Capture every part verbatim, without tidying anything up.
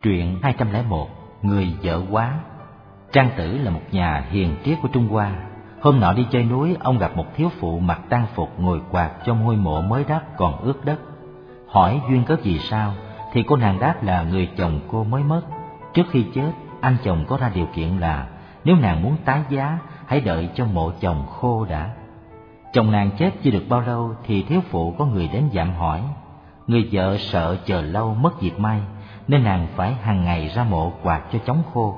Truyện hai trăm lẻ một, Người vợ quá. Trang Tử là một nhà hiền triết của Trung Hoa. Hôm nọ đi chơi núi, ông gặp một thiếu phụ mặc tang phục ngồi quạt trong ngôi mộ mới đắp còn ướt đất. Hỏi duyên cớ gì sao, thì cô nàng đáp là người chồng cô mới mất. Trước khi chết, anh chồng có ra điều kiện là nếu nàng muốn tái giá, hãy đợi cho mộ chồng khô đã. Chồng nàng chết chưa được bao lâu thì thiếu phụ có người đến dạm hỏi. Người vợ sợ chờ lâu mất dịp may, nên nàng phải hàng ngày ra mộ quạt cho chóng khô.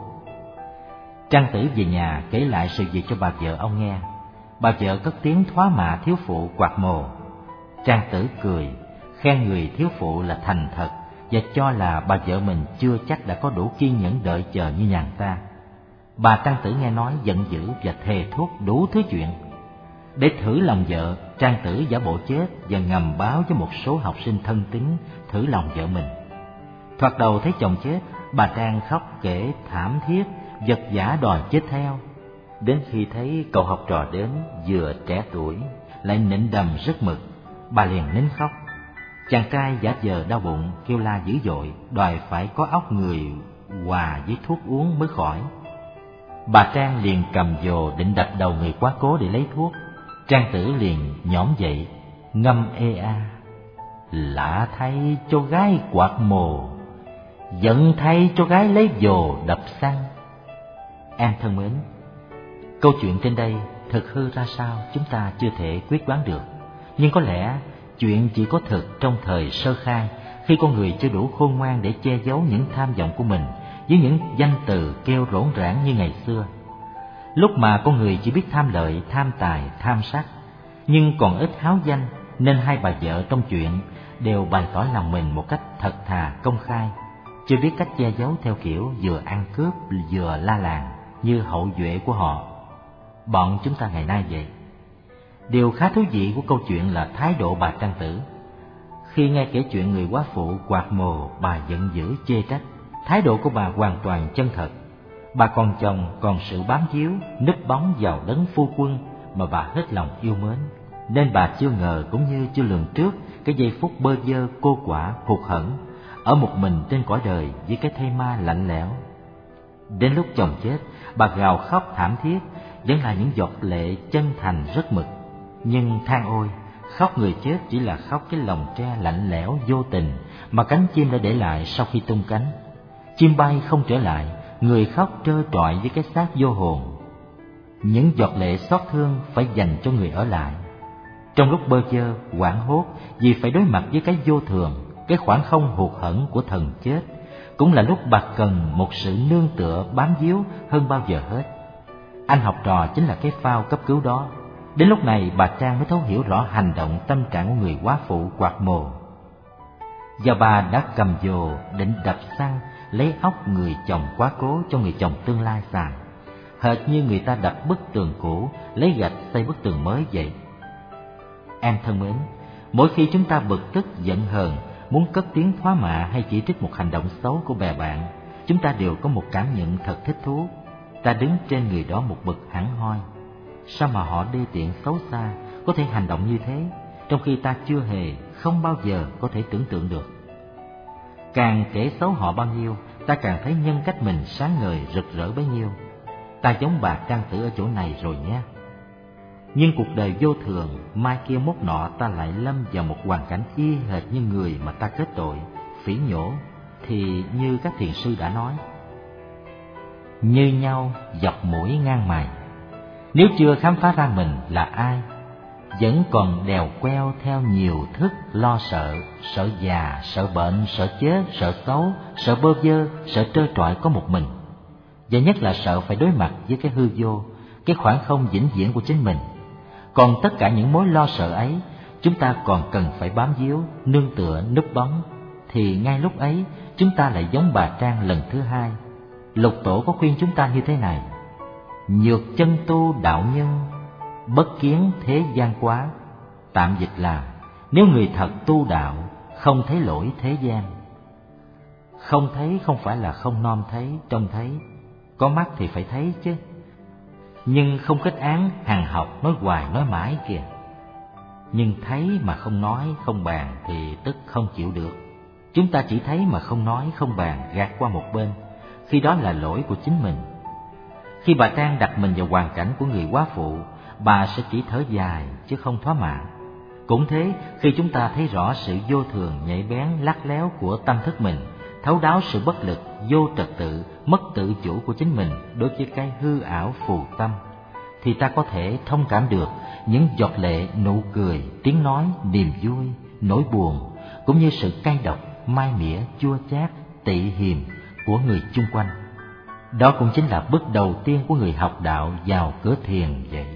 Trang Tử về nhà kể lại sự việc cho bà vợ ông nghe. Bà vợ cất tiếng thoá mạ thiếu phụ quạt mồ. Trang Tử cười, khen người thiếu phụ là thành thật, và cho là bà vợ mình chưa chắc đã có đủ kiên nhẫn đợi chờ như nàng ta. Bà Trang Tử nghe nói giận dữ và thề thốt đủ thứ chuyện. Để thử lòng vợ, Trang Tử giả bộ chết và ngầm báo với một số học sinh thân tín thử lòng vợ mình. Thoạt đầu thấy chồng chết, bà Trang khóc kể thảm thiết, vật vã đòi chết theo. Đến khi thấy cậu học trò đến vừa trẻ tuổi lại nịnh đầm rất mực, bà liền nín khóc. Chàng trai giả vờ đau bụng kêu la dữ dội, đòi phải có óc người hòa với thuốc uống mới khỏi. Bà Trang liền cầm vồ định đập đầu người quá cố để lấy thuốc. Trang Tử liền nhõm dậy ngâm ê a: lạ thay cho gái quạt mồ, giận thay cho gái lấy vồ đập xăng. Em thân mến, câu chuyện trên đây thực hư ra sao chúng ta chưa thể quyết đoán được. Nhưng có lẽ chuyện chỉ có thực trong thời sơ khai, khi con người chưa đủ khôn ngoan để che giấu những tham vọng của mình với những danh từ kêu rỗn rãng như ngày xưa. Lúc mà con người chỉ biết tham lợi, tham tài, tham sắc, nhưng còn ít háo danh, nên hai bà vợ trong chuyện đều bày tỏ lòng mình một cách thật thà công khai, chưa biết cách che giấu theo kiểu vừa ăn cướp vừa la làng như hậu duệ của họ, bọn chúng ta ngày nay vậy. Điều khá thú vị của câu chuyện là thái độ bà Trang Tử. Khi nghe kể chuyện người quá phụ quạt mồ, bà giận dữ chê trách. Thái độ của bà hoàn toàn chân thật. Bà còn chồng còn sự bám víu, núp bóng vào đấng phu quân mà bà hết lòng yêu mến, nên bà chưa ngờ cũng như chưa lường trước cái giây phút bơ vơ cô quả hụt hẫng ở một mình trên cõi đời với cái thây ma lạnh lẽo. Đến lúc chồng chết, bà gào khóc thảm thiết, vẫn là những giọt lệ chân thành rất mực. Nhưng than ôi, khóc người chết chỉ là khóc cái lòng tre lạnh lẽo vô tình mà cánh chim đã để lại sau khi tung cánh. Chim bay không trở lại, người khóc trơ trọi với cái xác vô hồn. Những giọt lệ xót thương phải dành cho người ở lại. Trong lúc bơ vơ, hoảng hốt vì phải đối mặt với cái vô thường, cái khoảng không hụt hẫng của thần chết, cũng là lúc bà cần một sự nương tựa bám víu hơn bao giờ hết. Anh học trò chính là cái phao cấp cứu đó. Đến lúc này bà Trang mới thấu hiểu rõ hành động tâm trạng của người quá phụ quạt mồ. Và bà đã cầm vồ định đập xăng lấy óc người chồng quá cố cho người chồng tương lai xài, hệt như người ta đập bức tường cũ lấy gạch xây bức tường mới vậy. Em thân mến, mỗi khi chúng ta bực tức giận hờn, muốn cất tiếng thoá mạ hay chỉ trích một hành động xấu của bè bạn, chúng ta đều có một cảm nhận thật thích thú. Ta đứng trên người đó một bậc hẳn hoi. Sao mà họ đê tiện xấu xa có thể hành động như thế, trong khi ta chưa hề, không bao giờ có thể tưởng tượng được. Càng kể xấu họ bao nhiêu, ta càng thấy nhân cách mình sáng ngời rực rỡ bấy nhiêu. Ta giống bà Trang Tử ở chỗ này rồi nhé. Nhưng cuộc đời vô thường, mai kia mốt nọ ta lại lâm vào một hoàn cảnh y hệt như người mà ta kết tội, phỉ nhổ, thì như các thiền sư đã nói, như nhau dọc mũi ngang mày. Nếu chưa khám phá ra mình là ai, vẫn còn đèo queo theo nhiều thức lo sợ, sợ già, sợ bệnh, sợ chết, sợ xấu, sợ bơ vơ, sợ trơ trọi có một mình. Và nhất là sợ phải đối mặt với cái hư vô, cái khoảng không vĩnh viễn của chính mình. Còn tất cả những mối lo sợ ấy, chúng ta còn cần phải bám víu, nương tựa, núp bóng. Thì ngay lúc ấy, chúng ta lại giống bà Trang lần thứ hai. Lục Tổ có khuyên chúng ta như thế này: nhược chân tu đạo nhân, bất kiến thế gian quá. Tạm dịch là, nếu người thật tu đạo, không thấy lỗi thế gian. Không thấy không phải là không nom thấy, trông thấy. Có mắt thì phải thấy chứ. Nhưng không kết án hằng học nói hoài nói mãi kìa. Nhưng thấy mà không nói không bàn thì tức không chịu được. Chúng ta chỉ thấy mà không nói, không bàn, gạt qua một bên, khi đó là lỗi của chính mình. Khi bà Trang đặt mình vào hoàn cảnh của người quá phụ, bà sẽ chỉ thở dài chứ không thỏa mãn. Cũng thế, khi chúng ta thấy rõ sự vô thường, nhạy bén, lắt léo của tâm thức mình, thấu đáo sự bất lực, vô trật tự, mất tự chủ của chính mình đối với cái hư ảo phù tâm, thì ta có thể thông cảm được những giọt lệ, nụ cười, tiếng nói, niềm vui, nỗi buồn, cũng như sự cay độc, mai mỉa, chua chát, tị hiềm của người chung quanh. Đó cũng chính là bước đầu tiên của người học đạo vào cửa thiền vậy.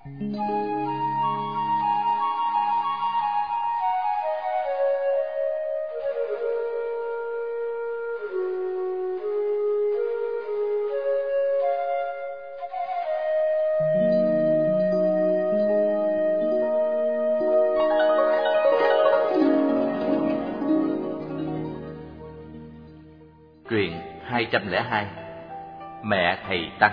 Truyện hai trăm lẻ hai. Mẹ thầy Tăng.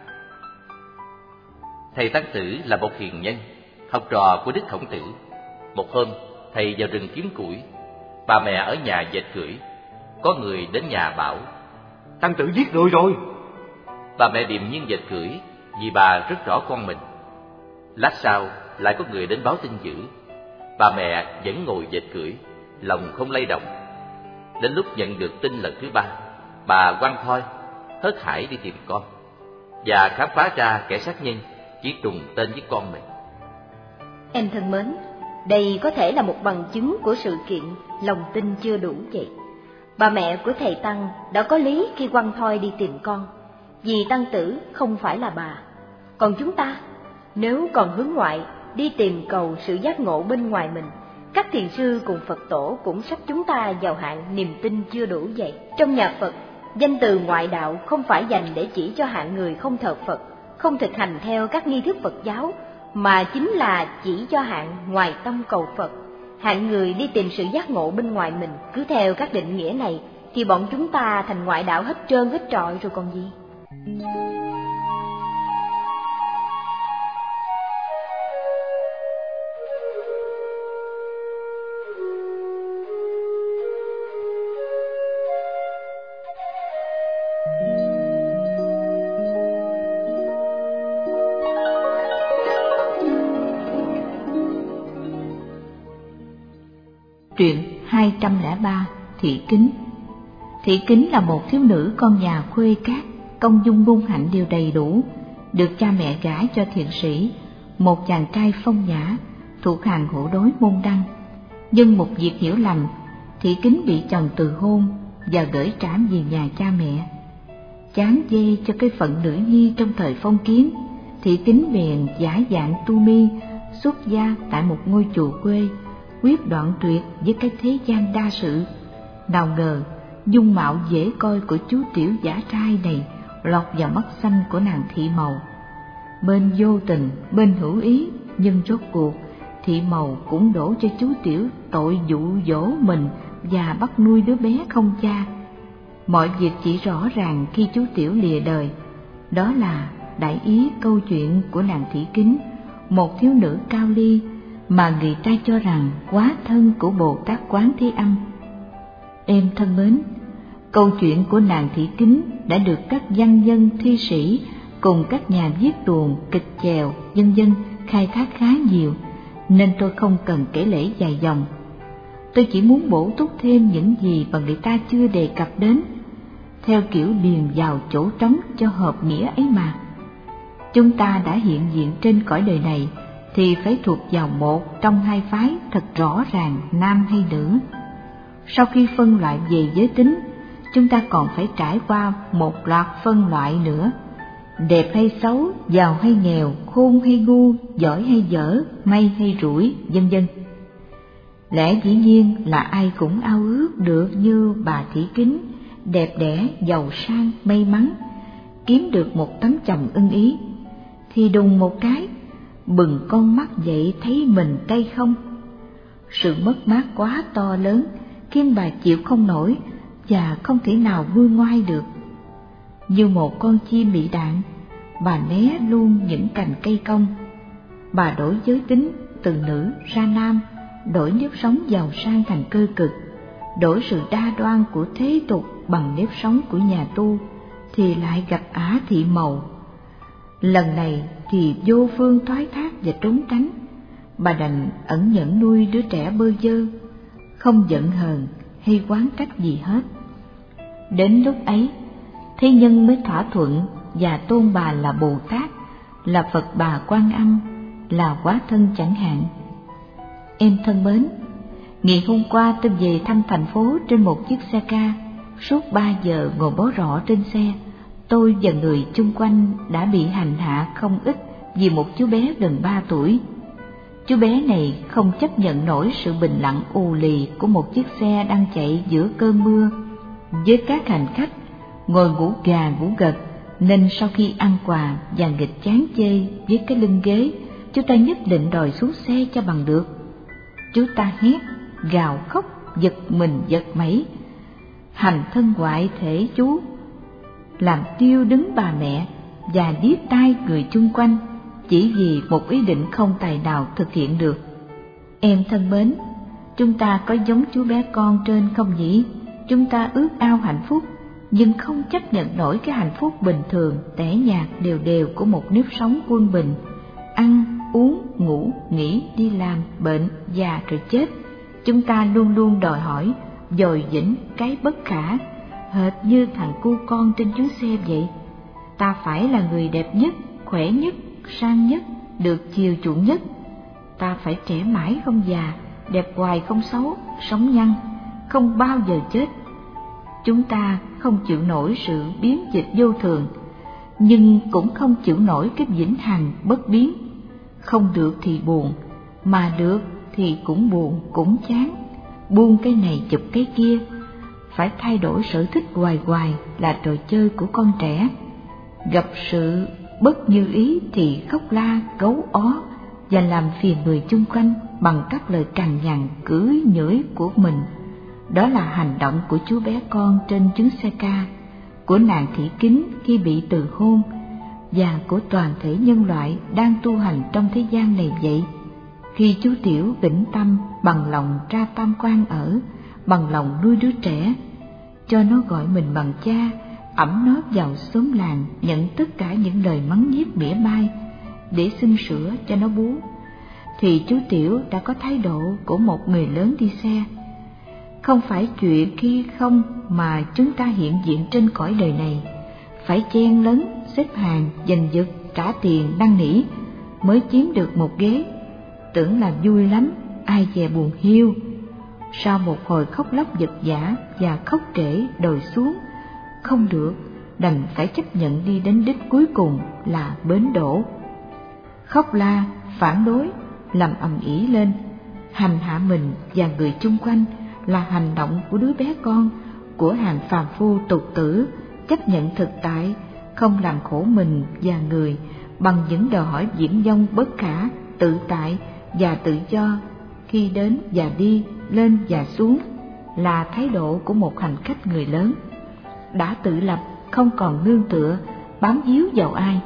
Thầy Tăng Tử là một hiền nhân, học trò của Đức Khổng Tử. Một hôm, thầy vào rừng kiếm củi, bà mẹ ở nhà dệt cưỡi. Có người đến nhà bảo: Tăng Tử giết người rồi. Bà mẹ điềm nhiên dệt cưỡi, vì bà rất rõ con mình. Lát sau lại có người đến báo tin dữ. Bà mẹ vẫn ngồi dệt cưỡi, lòng không lay động. Đến lúc nhận được tin lần thứ ba, bà quăng thoi, hớt hải đi tìm con, và khám phá ra kẻ sát nhân chỉ trùng tên với con mình. Em thân mến, đây có thể là một bằng chứng của sự kiện lòng tin chưa đủ vậy. Bà mẹ của thầy Tăng đã có lý khi quăng thoi đi tìm con, vì Tăng Tử không phải là bà. Còn chúng ta, nếu còn hướng ngoại, đi tìm cầu sự giác ngộ bên ngoài mình, các thiền sư cùng Phật tổ cũng sắp chúng ta vào hạng niềm tin chưa đủ vậy. Trong nhà Phật, danh từ ngoại đạo không phải dành để chỉ cho hạng người không thờ Phật, không thực hành theo các nghi thức Phật giáo, mà chính là chỉ cho hạng ngoài tâm cầu Phật, hạng người đi tìm sự giác ngộ bên ngoài mình. Cứ theo các định nghĩa này thì bọn chúng ta thành ngoại đạo hết trơn hết trọi rồi còn gì. Truyện hai trăm lẻ ba. Thị Kính. Thị Kính là một thiếu nữ con nhà khuê cát, công dung ngôn hạnh đều đầy đủ, được cha mẹ gả cho thiện sĩ, một chàng trai phong nhã, thuộc hàng hộ đối môn đăng. Nhưng một việc hiểu lầm, Thị Kính bị chồng từ hôn và gửi trảm về nhà cha mẹ. Chán dê cho cái phận nữ nhi trong thời phong kiến, Thị Kính bèn giả dạng tu mi, xuất gia tại một ngôi chùa quê, quyết đoạn tuyệt với cái thế gian đa sự. Nào ngờ dung mạo dễ coi của chú tiểu giả trai này lọt vào mắt xanh của nàng Thị Mầu. Bên vô tình, bên hữu ý, nhưng rốt cuộc Thị Mầu cũng đổ cho chú tiểu tội dụ dỗ mình và bắt nuôi đứa bé không cha. Mọi việc chỉ rõ ràng khi chú tiểu lìa đời. Đó là đại ý câu chuyện của nàng Thị Kính, một thiếu nữ cao ly mà người ta cho rằng quá thân của Bồ Tát Quán Thế Âm. Em thân mến, câu chuyện của nàng Thị Kính đã được các văn nhân thi sĩ cùng các nhà viết tuồng, kịch chèo, vân vân khai thác khá nhiều, nên tôi không cần kể lể dài dòng. Tôi chỉ muốn bổ túc thêm những gì mà người ta chưa đề cập đến, theo kiểu điền vào chỗ trống cho hợp nghĩa ấy mà. Chúng ta đã hiện diện trên cõi đời này thì phải thuộc vào một trong hai phái thật rõ ràng, nam hay nữ. Sau khi phân loại về giới tính, chúng ta còn phải trải qua một loạt phân loại nữa: đẹp hay xấu, giàu hay nghèo, khôn hay ngu, giỏi hay dở, may hay rủi, vân vân. Lẽ dĩ nhiên là ai cũng ao ước được như bà Thị Kính, đẹp đẽ, giàu sang, may mắn, kiếm được một tấm chồng ưng ý. Thì đùng một cái, bừng con mắt dậy thấy mình tay không. Sự mất mát quá to lớn khiến bà chịu không nổi và không thể nào nguôi ngoai được. Như một con chim bị đạn, bà né luôn những cành cây cong. Bà đổi giới tính từ nữ ra nam, đổi nếp sống giàu sang thành cơ cực, đổi sự đa đoan của thế tục bằng nếp sống của nhà tu, thì lại gặp ả thị màu. Lần này thì vô phương thoái thác và trốn tránh, bà đành ẩn nhẫn nuôi đứa trẻ bơ vơ, không giận hờn hay oán trách gì hết. Đến lúc ấy, thế nhân mới thỏa thuận và tôn bà là Bồ Tát, là Phật Bà Quan Âm, là Hóa Thân chẳng hạn. Em thân mến, ngày hôm qua tôi về thăm thành phố trên một chiếc xe ca. Suốt ba giờ ngồi bó rọ trên xe, tôi và người chung quanh đã bị hành hạ không ít vì một chú bé gần ba tuổi. Chú bé này không chấp nhận nổi sự bình lặng ù lì của một chiếc xe đang chạy giữa cơn mưa, với các hành khách ngồi ngủ gà ngủ gật, nên sau khi ăn quà và nghịch chán chê với cái lưng ghế, chú ta nhất định đòi xuống xe cho bằng được. Chú ta hét, gào khóc, giật mình giật mẩy, hành thân ngoại thể chú, làm tiêu đứng bà mẹ và điếc tai người chung quanh, chỉ vì một ý định không tài nào thực hiện được. Em thân mến, chúng ta có giống chú bé con trên không nhỉ? Chúng ta ước ao hạnh phúc, nhưng không chấp nhận nổi cái hạnh phúc bình thường, tẻ nhạt đều đều của một nếp sống quân bình, ăn, uống, ngủ, nghỉ, đi làm, bệnh, già rồi chết. Chúng ta luôn luôn đòi hỏi, dồi dĩnh cái bất khả, hệt như thằng cu con trên chuyến xe vậy. Ta phải là người đẹp nhất, khỏe nhất, sang nhất, được chiều chuộng nhất. Ta phải trẻ mãi không già, đẹp hoài không xấu, sống nhăn, không bao giờ chết. Chúng ta không chịu nổi sự biến dịch vô thường, nhưng cũng không chịu nổi cái vĩnh hằng bất biến. Không được thì buồn, mà được thì cũng buồn cũng chán, buông cái này chụp cái kia. Phải thay đổi sở thích hoài hoài là trò chơi của con trẻ. Gặp sự bất như ý thì khóc la, gấu ó và làm phiền người chung quanh bằng các lời cằn nhằn cưỡi nhỡi của mình. Đó là hành động của chú bé con trên chuyến xe ca, của nàng thị kính khi bị từ hôn, và của toàn thể nhân loại đang tu hành trong thế gian này vậy. Khi chú Tiểu vĩnh tâm bằng lòng ra tam quan ở, bằng lòng nuôi đứa trẻ, cho nó gọi mình bằng cha, ẵm nó vào xóm làng, nhận tất cả những lời mắng nhiếc mỉa mai để xin sữa cho nó bú, thì chú Tiểu đã có thái độ của một người lớn đi xe. Không phải chuyện khi không mà chúng ta hiện diện trên cõi đời này, phải chen lấn, xếp hàng, giành giật, trả tiền năn nỉ mới chiếm được một ghế. Tưởng là vui lắm, ai dè buồn hiu. Sau một hồi khóc lóc giật giả và khóc trễ đòi xuống, không được, đành phải chấp nhận đi đến đích cuối cùng là bến đỗ. Khóc la, phản đối, làm ầm ĩ lên, hành hạ mình và người chung quanh là hành động của đứa bé con, của hàng phàm phu tục tử, chấp nhận thực tại, không làm khổ mình và người bằng những đòi hỏi viển vông bất khả, tự tại và tự do khi đến và đi, lên và xuống, là thái độ của một hành khách người lớn đã tự lập, không còn nương tựa bám víu vào ai.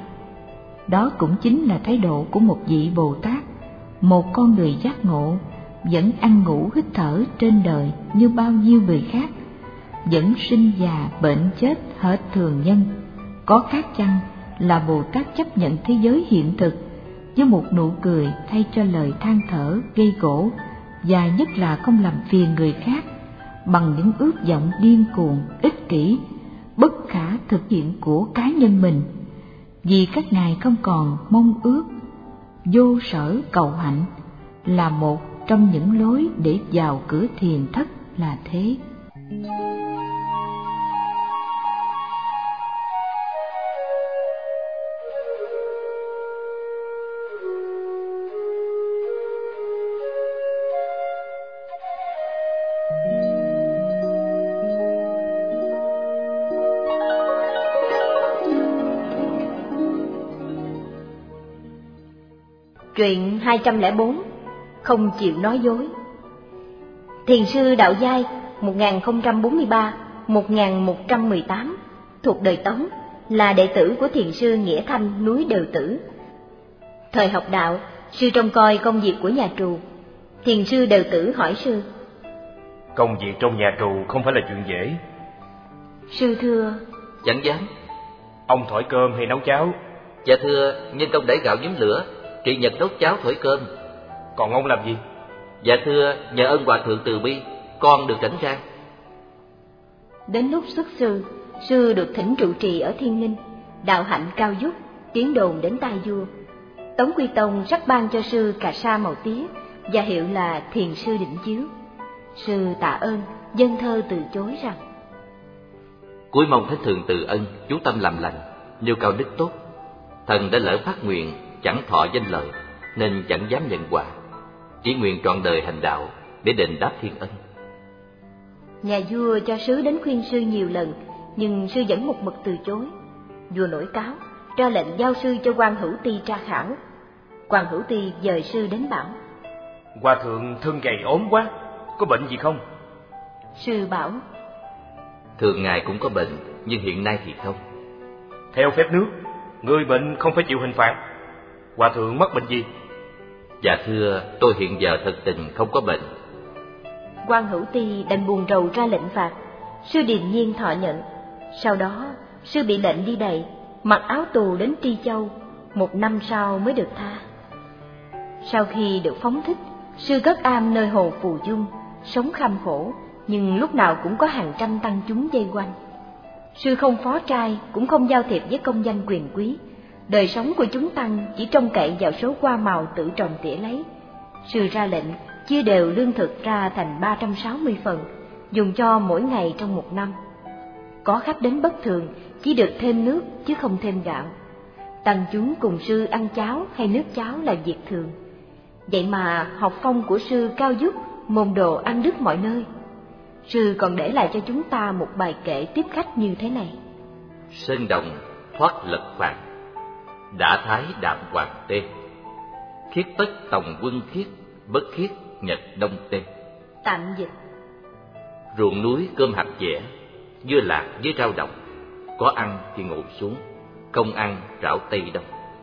Đó cũng chính là thái độ của một vị Bồ Tát, một con người giác ngộ, vẫn ăn ngủ hít thở trên đời như bao nhiêu người khác, vẫn sinh già bệnh chết hệt thường nhân. Có khác chăng là Bồ Tát chấp nhận thế giới hiện thực với một nụ cười thay cho lời than thở gây gổ, và nhất là không làm phiền người khác bằng những ước vọng điên cuồng, ích kỷ, bất khả thực hiện của cá nhân mình, vì các ngài không còn mong ước. Vô sở cầu hạnh là một trong những lối để vào cửa thiền thất là thế. Truyện hai trăm lẻ bốn, không chịu nói dối. Thiền sư Đạo Giai một nghìn không trăm bốn mươi ba đến một nghìn một trăm mười tám, thuộc đời Tống, là đệ tử của thiền sư Nghĩa Thanh núi Đều Tử. Thời học đạo, sư trông coi công việc của nhà trù. Thiền sư Đều Tử hỏi sư: Công việc trong nhà tù không phải là chuyện dễ. Sư thưa. Chẳng dám. Ông thổi cơm hay nấu cháo? Dạ thưa, nhân công đẩy gạo nhóm lửa, Trị Nhật nấu cháo thổi cơm. Còn ông làm gì? Dạ thưa, nhờ ơn Hòa thượng từ bi, con được rảnh rang. Đến lúc xuất sư, sư được thỉnh trụ trì ở Thiên Ninh, đạo hạnh cao dút, tiếng đồn đến tai vua. Tống Quy Tông sắc ban cho sư cà sa màu tía và hiệu là Thiền sư Định Chiếu. Sư tạ ơn, dân thơ từ chối rằng: Cuối mong Thánh Thượng từ ân, chú tâm làm lành, nêu cao đức tốt. Thần đã lỡ phát nguyện, chẳng thọ danh lợi, nên chẳng dám nhận quả. Chỉ nguyện trọn đời hành đạo để đền đáp thiên ân. Nhà vua cho sứ đến khuyên sư nhiều lần, nhưng sư vẫn một mực từ chối. Vua nổi cáo, ra lệnh giao sư cho quan Hữu Ti tra khảo. Quan Hữu Ti dời sư đến bảo: Hòa thượng thân gầy ốm quá, có bệnh gì không? Sư bảo: Thường ngài cũng có bệnh, nhưng hiện nay thì không. Theo phép nước, người bệnh không phải chịu hình phạt. Hòa thượng mắc bệnh gì? Dạ thưa, tôi hiện giờ thật tình không có bệnh. Quan Hữu Ti đành buồn rầu ra lệnh phạt. Sư điềm nhiên thọ nhận. Sau đó sư bị lệnh đi đày, mặc áo tù đến Tri Châu, một năm sau mới được tha. Sau khi được phóng thích, sư cất am nơi hồ Phù Dung, sống kham khổ, nhưng lúc nào cũng có hàng trăm tăng chúng vây quanh. Sư không phó trai, cũng không giao thiệp với công danh quyền quý. Đời sống của chúng tăng chỉ trông cậy vào số hoa màu tự trồng tỉa lấy. Sư ra lệnh chia đều lương thực ra thành ba trăm sáu mươi phần, dùng cho mỗi ngày trong một năm. Có khách đến bất thường, chỉ được thêm nước chứ không thêm gạo. Tăng chúng cùng sư ăn cháo hay nước cháo là việc thường. Vậy mà học phong của sư cao vút, môn đồ ăn đứt mọi nơi. Sư còn để lại cho chúng ta một bài kệ tiếp khách như thế này: Sơn đồng thoát lật phạt, đã thái đạm hoàng tê. Khiết tất tòng quân khiết, bất khiết nhật đông tê. Tạm dịch: Ruộng núi cơm hạt dẻ, dưa lạc với rau đồng. Có ăn thì ngồi xuống, không ăn rảo tây đông.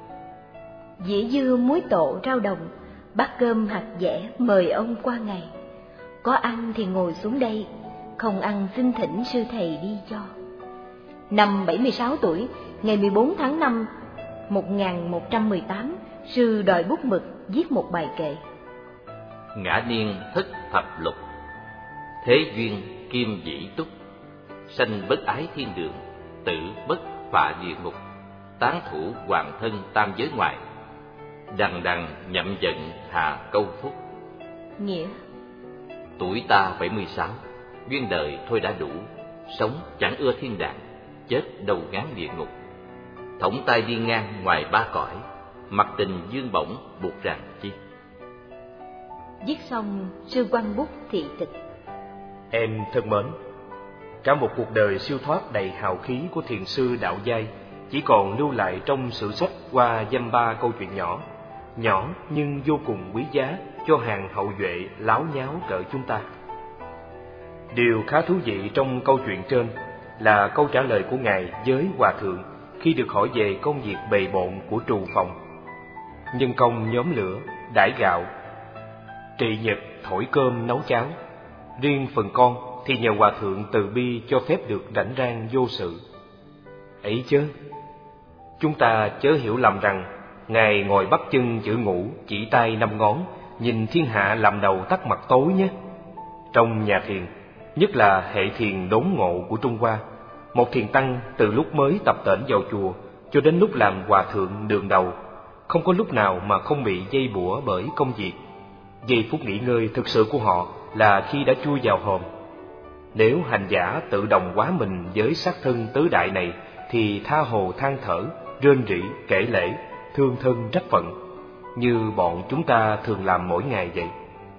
Dĩa dưa muối tổ rau đồng, bát cơm hạt dẻ mời ông qua ngày. Có ăn thì ngồi xuống đây, không ăn xin thỉnh sư thầy đi cho. Năm bảy mươi sáu tuổi, ngày mười bốn tháng năm một nghìn một trăm mười tám, sư đòi bút mực viết một bài kệ: Ngã niên thất thập lục, thế duyên kim dĩ túc. Sanh bất ái thiên đường, tử bất phạ địa ngục. Tán thủ hoàng thân tam giới ngoại, đằng đằng nhậm giận hà câu phúc. Nghĩa: Tuổi ta bảy mươi sáu, duyên đời thôi đã đủ. Sống chẳng ưa thiên đàng, chết đầu ngán địa ngục. Thõng tay đi ngang ngoài ba cõi, mặc tình dương bổng buộc ràng chi. Viết xong, sư quăng bút thị tịch. Em thân mến, cả một cuộc đời siêu thoát đầy hào khí của thiền sư Đạo Giai chỉ còn lưu lại trong sử sách qua dăm ba câu chuyện nhỏ, nhỏ nhưng vô cùng quý giá cho hàng hậu duệ láo nháo cỡ chúng ta. Điều khá thú vị trong câu chuyện trên là câu trả lời của Ngài với Hòa Thượng khi được hỏi về công việc bề bộn của trù phòng. Nhân công nhóm lửa, đãi gạo, trị nhật thổi cơm nấu cháo. Riêng phần con thì nhờ Hòa Thượng từ bi cho phép được rảnh rang vô sự. Ấy chớ, chúng ta chớ hiểu lầm rằng Ngài ngồi bắt chân chữ ngủ, chỉ tay năm ngón, nhìn thiên hạ làm đầu tắt mặt tối nhé. Trong nhà thiền, nhất là hệ thiền đốn ngộ của Trung Hoa, một thiền tăng từ lúc mới tập tễnh vào chùa cho đến lúc làm hòa thượng đường đầu, không có lúc nào mà không bị dây bủa bởi công việc. Giây phút nghỉ ngơi thực sự của họ là khi đã chui vào hòm. Nếu hành giả tự đồng hóa mình với xác thân tứ đại này thì tha hồ than thở, rên rỉ, kể lể, thương thân trách phận, như bọn chúng ta thường làm mỗi ngày vậy.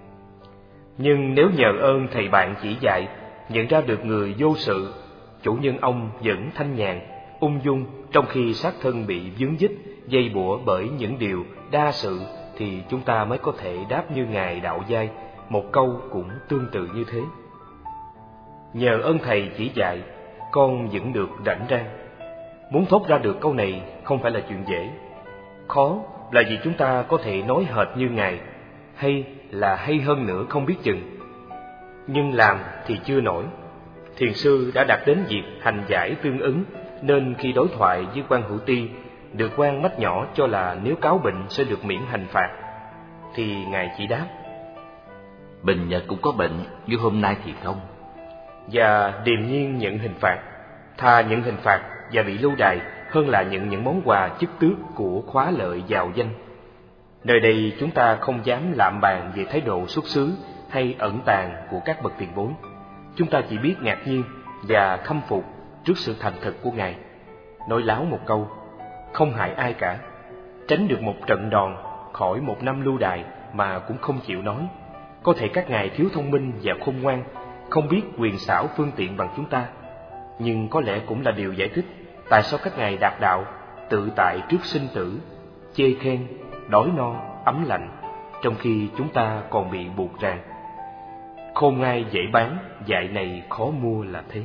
Nhưng nếu nhờ ơn thầy bạn chỉ dạy, nhận ra được người vô sự, chủ nhân ông vẫn thanh nhàn, ung dung trong khi xác thân bị vướng dít, dây bủa bởi những điều đa sự, thì chúng ta mới có thể đáp như Ngài Đạo Giai, một câu cũng tương tự như thế. Nhờ ơn thầy chỉ dạy, con vẫn được rảnh rang. Muốn thốt ra được câu này không phải là chuyện dễ. Khó là vì chúng ta có thể nói hệt như Ngài, hay là hay hơn nữa không biết chừng. nhưng làm thì chưa nổi. Thiền sư đã đạt đến việc hành giải tương ứng, nên khi đối thoại với quan Hữu Ti, được quan mách nhỏ cho là nếu cáo bệnh sẽ được miễn hành phạt, thì ngài chỉ đáp: Bình Nhật cũng có bệnh, nhưng hôm nay thì không. Và điềm nhiên nhận hình phạt, thà nhận hình phạt và bị lưu đày hơn là nhận những món quà chức tước của khóa lợi giàu danh. Nơi đây chúng ta không dám lạm bàn về thái độ xuất xứ hay ẩn tàng của các bậc tiền bối. Chúng ta chỉ biết ngạc nhiên và khâm phục trước sự thành thật của ngài. Nói láo một câu, không hại ai cả, tránh được một trận đòn, khỏi một năm lưu đày mà cũng không chịu nói. Có thể các ngài thiếu thông minh và khôn ngoan, không biết quyền xảo phương tiện bằng chúng ta, nhưng có lẽ cũng là điều giải thích tại sao các ngài đạt đạo, tự tại trước sinh tử, chê khen, đói no, ấm lạnh, trong khi chúng ta còn bị buộc ràng. Khôn ngoan dễ bán, dạy này khó mua là thế.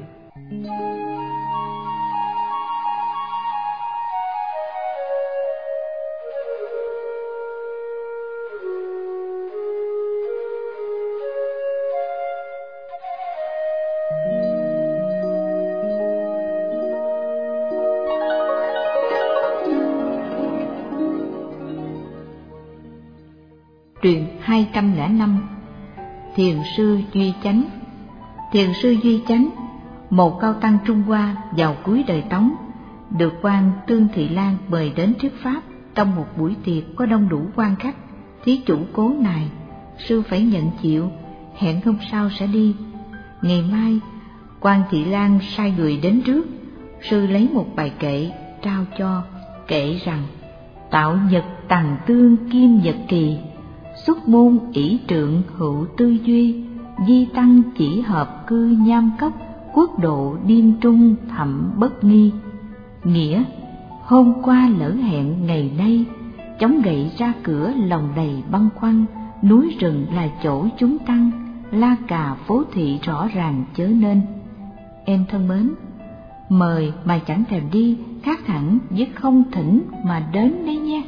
Truyện hai trăm lẻ năm. Thiền sư Duy Chánh. Thiền sư Duy Chánh, một cao tăng Trung Hoa vào cuối đời Tống, được quan Tương Thị Lan mời đến thuyết pháp. Trong một buổi tiệc có đông đủ quan khách, thí chủ cố nài, sư phải nhận chịu, hẹn hôm sau sẽ đi. Ngày mai, quan Thị Lan sai người đến trước, sư lấy một bài kệ trao cho, kệ rằng: tạo nhật tằng tương kim nhật kỳ, xuất môn ỷ trượng hữu tư duy, di tăng chỉ hợp cư nham cốc, quốc độ điên trung thậm bất nghi. Nghĩa: hôm qua lỡ hẹn ngày nay, chống gậy ra cửa lòng đầy băn khoăn, núi rừng là chỗ chúng tăng, la cà phố thị rõ ràng chớ nên. Em thân mến, mời mà chẳng thèm đi, khác hẳn với không thỉnh mà đến đấy nha.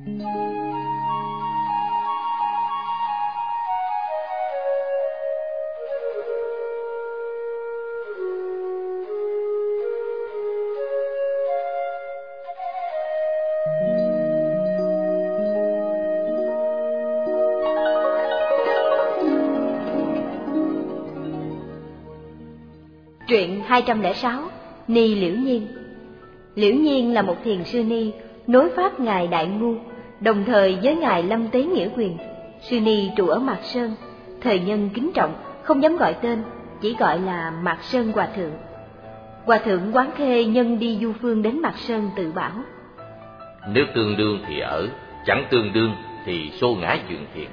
Truyện hai trăm lẻ sáu. Ni Liễu Nhiên. Liễu Nhiên là một thiền sư ni, nối pháp ngài Đại Ngu, đồng thời với ngài Lâm Tế Nghĩa Quyền. Sư ni trụ ở Mạc Sơn, thời nhân kính trọng, không dám gọi tên, chỉ gọi là Mạc Sơn Hòa Thượng. Hòa Thượng Quán Khê nhân đi du phương đến Mạc Sơn tự bảo: Nếu tương đương thì ở, chẳng tương đương thì xô ngã chuyện thiện.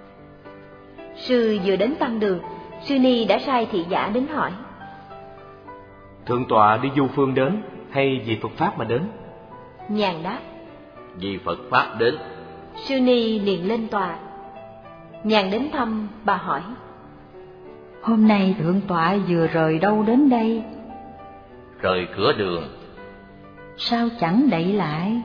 Sư vừa đến tăng đường, sư ni đã sai thị giả đến hỏi: Thượng tọa đi du phương đến hay vì Phật Pháp mà đến? Nhàn đáp: Vì Phật Pháp đến. Sư ni liền lên tòa. Nhàn đến thăm, bà hỏi: Hôm nay thượng tọa vừa rời đâu đến đây? Rời cửa đường. Sao chẳng đậy lại?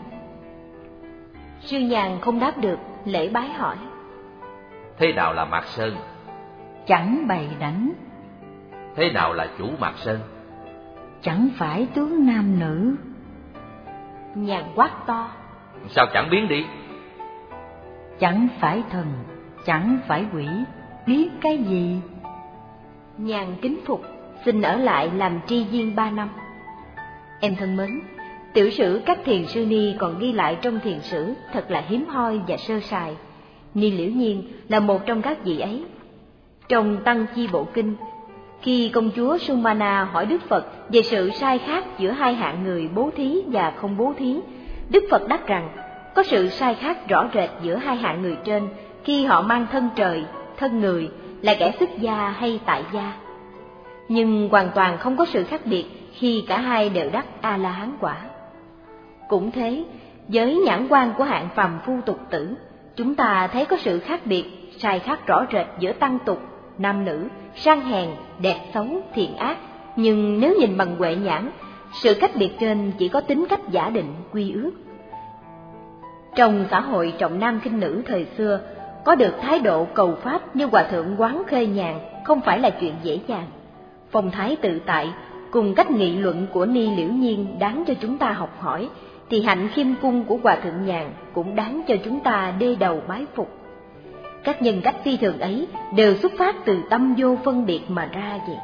Sư Nhàn không đáp được, lễ bái hỏi: Thế nào là Mạc Sơn? Chẳng bày đảnh. Thế nào là chủ Mạc Sơn? Chẳng phải tướng nam nữ. Nhàn quát to: Sao chẳng biến đi? Chẳng phải thần, chẳng phải quỷ, biết cái gì? Nhàn kính phục, xin ở lại làm tri viên ba năm. Em thân mến, tiểu sử các thiền sư ni còn ghi lại trong thiền sử thật là hiếm hoi và sơ sài. Ni Liễu Nhiên là một trong các vị ấy. Trong Tăng Chi Bộ Kinh, khi công chúa Sumana hỏi Đức Phật về sự sai khác giữa hai hạng người bố thí và không bố thí, Đức Phật đáp rằng có sự sai khác rõ rệt giữa hai hạng người trên khi họ mang thân trời, thân người, là kẻ xuất gia hay tại gia, nhưng hoàn toàn không có sự khác biệt khi cả hai đều đắc A-la-hán quả. Cũng thế, với nhãn quan của hạng phàm phu tục tử, chúng ta thấy có sự khác biệt, sai khác rõ rệt giữa tăng tục, nam nữ, sang hèn, đẹp xấu, thiện ác. Nhưng nếu nhìn bằng huệ nhãn, sự cách biệt trên chỉ có tính cách giả định, quy ước. Trong xã hội trọng nam khinh nữ thời xưa, có được thái độ cầu pháp như Hòa Thượng Quán Khê Nhàn không phải là chuyện dễ dàng. Phong thái tự tại cùng cách nghị luận của Ni Liễu Nhiên đáng cho chúng ta học hỏi, thì hạnh khiêm cung của Hòa Thượng Nhàn cũng đáng cho chúng ta đê đầu bái phục. Các nhân cách phi thường ấy đều xuất phát từ tâm vô phân biệt mà ra vậy.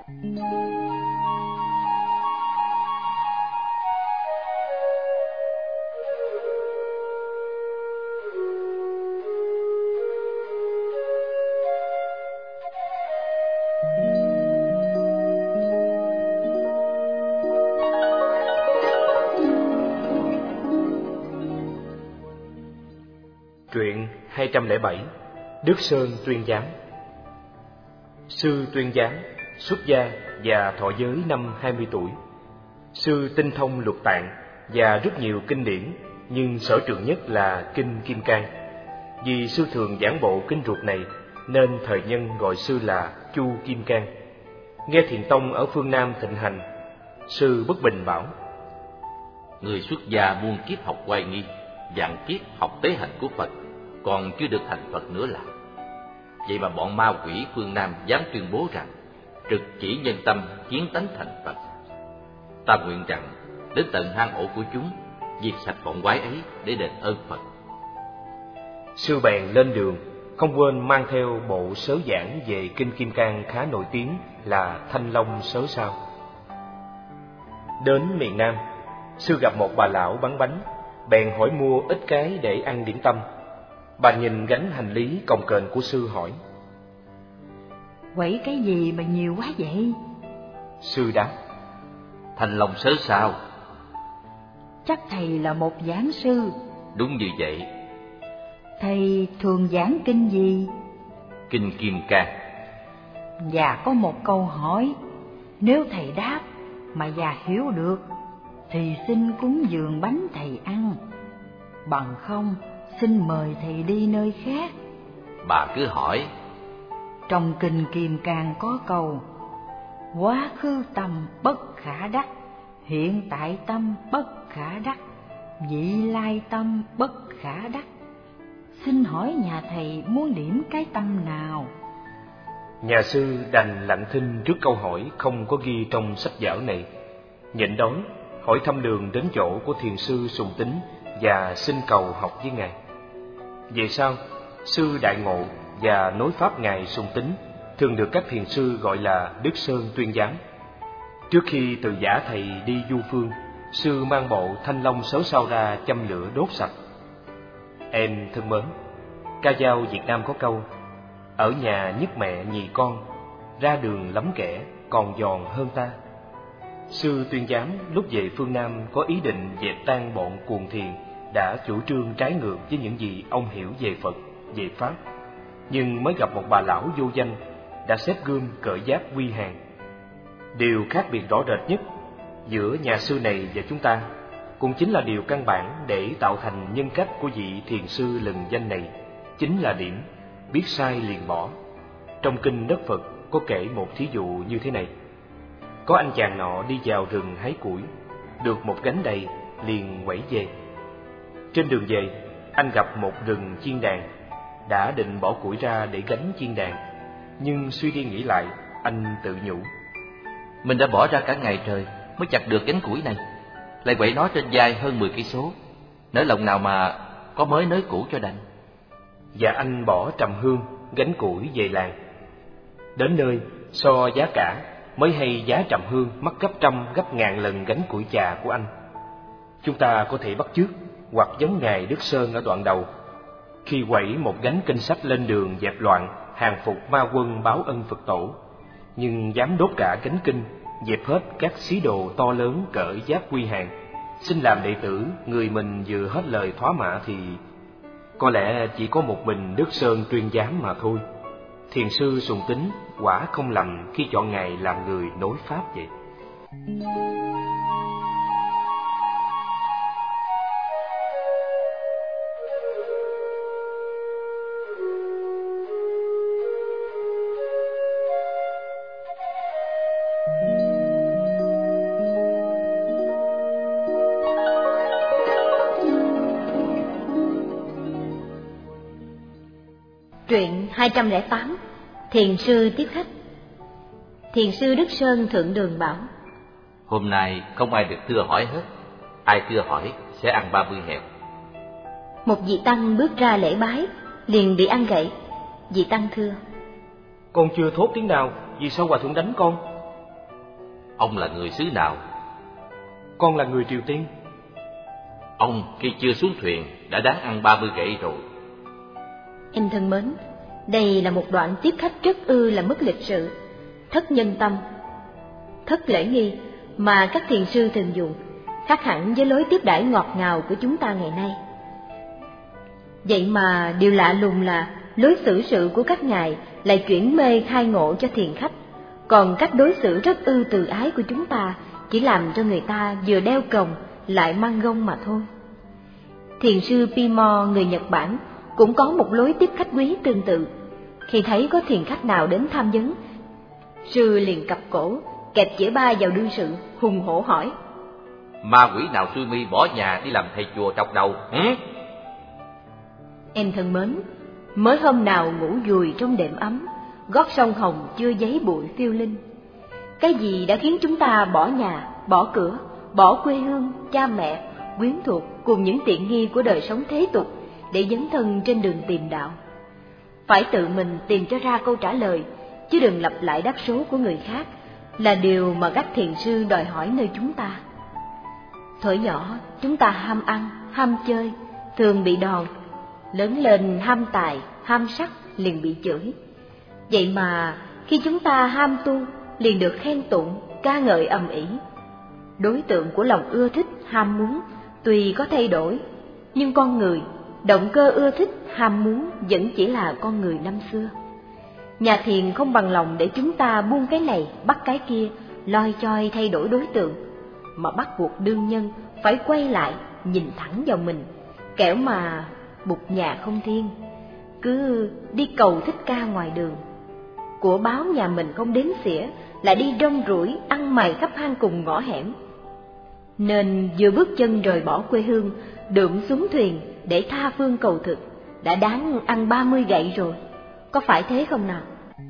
Truyện hai trăm lẻ bảy Đức Sơn Tuyên Giám. Sư Tuyên Giám xuất gia và thọ giới năm hai mươi tuổi. Sư tinh thông lục tạng và rất nhiều kinh điển, nhưng sở trường nhất là kinh Kim Cang. Vì sư thường giảng bộ kinh ruột này nên thời nhân gọi sư là Chu Kim Cang. Nghe Thiền Tông ở phương Nam thịnh hành, sư Bất Bình bảo: Người xuất gia muôn kiếp học oai nghi, vạn kiếp học tế hạnh của Phật, còn chưa được thành Phật nữa là. Vậy mà bọn ma quỷ phương Nam dám tuyên bố rằng trực chỉ nhân tâm kiến tánh thành Phật. Ta nguyện rằng đến tận hang ổ của chúng, diệt sạch bọn quái ấy để đền ơn Phật. Sư bèn lên đường, không quên mang theo bộ sớ giảng về kinh Kim Cang khá nổi tiếng là Thanh Long Sớ Sao. Đến miền Nam, sư gặp một bà lão bán bánh, bèn hỏi mua ít cái để ăn điểm tâm. Bà nhìn gánh hành lý cồng kềnh của sư hỏi: Quẩy cái gì mà nhiều quá vậy? Sư đáp: Thanh Long Sớ Sao. Chắc thầy là một giảng sư. Đúng như vậy. Thầy thường giảng kinh gì? Kinh Kim Cang. Và có một câu hỏi, nếu thầy đáp mà già hiểu được thì xin cúng dường bánh thầy ăn, bằng không xin mời thầy đi nơi khác. Bà cứ hỏi. Trong kinh Kim Cang có câu: quá khứ tâm bất khả đắc, hiện tại tâm bất khả đắc, vị lai tâm bất khả đắc. Xin hỏi nhà thầy muốn điểm cái tâm nào? Nhà sư đành lặng thinh trước câu hỏi không có ghi trong sách vở này. Nhịn đói, hỏi thăm đường đến chỗ của thiền sư Sùng Tính và xin cầu học với ngài. Về sau, sư Đại Ngộ và nối pháp ngài Sùng Tính thường được các thiền sư gọi là Đức Sơn Tuyên Giám. Trước khi từ giả thầy đi du phương, sư mang bộ Thanh Long Sớ Sao ra châm lửa đốt sạch. Em thân mến, ca dao Việt Nam có câu: ở nhà nhất mẹ nhì con, ra đường lắm kẻ còn giòn hơn ta. Sư Tuyên Giám lúc về phương Nam có ý định dẹp tan bọn cuồng thiền đã chủ trương trái ngược với những gì ông hiểu về Phật, về Pháp, nhưng mới gặp một bà lão vô danh đã xếp gươm cởi giáp quy hàng. Điều khác biệt rõ rệt nhất giữa nhà sư này và chúng ta cũng chính là điều căn bản để tạo thành nhân cách của vị thiền sư lừng danh này, chính là điểm biết sai liền bỏ. Trong kinh Đất Phật có kể một thí dụ như thế này: có anh chàng nọ đi vào rừng hái củi, được một gánh đầy liền quẩy về. Trên đường về, anh gặp một rừng chiên đàn, đã định bỏ củi ra để gánh chiên đàn, nhưng suy đi nghĩ lại, anh tự nhủ: mình đã bỏ ra cả ngày trời mới chặt được gánh củi này, lại quẩy nó trên vai hơn mười cây số, nỡ lòng nào mà có mới nới cũ cho đành. Và anh bỏ trầm hương gánh củi về làng. Đến nơi so giá cả mới hay giá trầm hương mắc gấp trăm gấp ngàn lần gánh củi chà của anh. Chúng ta có thể bắt chước hoặc giống ngài Đức Sơn ở đoạn đầu, khi quẩy một gánh kinh sách lên đường dẹp loạn, hàng phục ma quân báo ân Phật tổ, nhưng dám đốt cả gánh kinh, dẹp hết các xí đồ to lớn cỡ giáp quy hàng, xin làm đệ tử người mình vừa hết lời thoá mạ thì có lẽ chỉ có một mình Đức Sơn Tuyên Giám mà thôi. Thiền sư Sùng Tính quả không lầm khi chọn ngài làm người nối pháp vậy. Truyện hai trăm lẻ tám. Thiền sư tiếp khách. Thiền sư Đức Sơn thượng đường bảo: Hôm nay không ai được thưa hỏi hết, ai thưa hỏi sẽ ăn ba mươi heo. Một vị tăng bước ra lễ bái, liền bị ăn gậy. Vị tăng thưa: Con chưa thốt tiếng nào, vì sao hòa thượng đánh con? Ông là người xứ nào? Con là người Triều Tiên. Ông khi chưa xuống thuyền đã đáng ăn ba mươi gậy rồi. Em thân mến, đây là một đoạn tiếp khách rất ư là mất lịch sự, thất nhân tâm, thất lễ nghi mà các thiền sư thường dùng, khác hẳn với lối tiếp đãi ngọt ngào của chúng ta ngày nay. Vậy mà điều lạ lùng là lối xử sự của các ngài lại chuyển mê khai ngộ cho thiền khách, còn cách đối xử rất ư từ ái của chúng ta chỉ làm cho người ta vừa đeo còng lại mang gông mà thôi. Thiền sư Pimo người Nhật Bản cũng có một lối tiếp khách quý tương tự. Khi thấy có thiền khách nào đến tham vấn, sư liền cặp cổ, kẹp chĩa ba vào đương sự, hùng hổ hỏi: Ma quỷ nào xui mi bỏ nhà đi làm thầy chùa trọc đầu? Hử? Em thân mến, mới hôm nào ngủ dùi trong đệm ấm, gót sông Hồng chưa giấy bụi phiêu linh. Cái gì đã khiến chúng ta bỏ nhà, bỏ cửa, bỏ quê hương, cha mẹ, quyến thuộc cùng những tiện nghi của đời sống thế tục để dấn thân trên đường tìm đạo? Phải tự mình tìm cho ra câu trả lời, chứ đừng lặp lại đáp số của người khác, là điều mà các thiền sư đòi hỏi nơi chúng ta. Thuở nhỏ chúng ta ham ăn, ham chơi, thường bị đòn. Lớn lên ham tài, ham sắc liền bị chửi. Vậy mà khi chúng ta ham tu liền được khen tụng, ca ngợi ầm ĩ. Đối tượng của lòng ưa thích, ham muốn tuy có thay đổi, nhưng con người, động cơ ưa thích, ham muốn vẫn chỉ là con người năm xưa. Nhà thiền không bằng lòng để chúng ta buông cái này bắt cái kia, loi choi thay đổi đối tượng, mà bắt buộc đương nhân phải quay lại nhìn thẳng vào mình, kẻo mà bụt nhà không thiên, cứ đi cầu Thích Ca ngoài đường. Của báo nhà mình không đếm xỉa, lại đi rong ruổi ăn mày khắp hang cùng ngõ hẻm. Nên vừa bước chân rời bỏ quê hương, đượm xuống thuyền để tha phương cầu thực, đã đáng ăn ba mươi gậy rồi. Có phải thế không nào?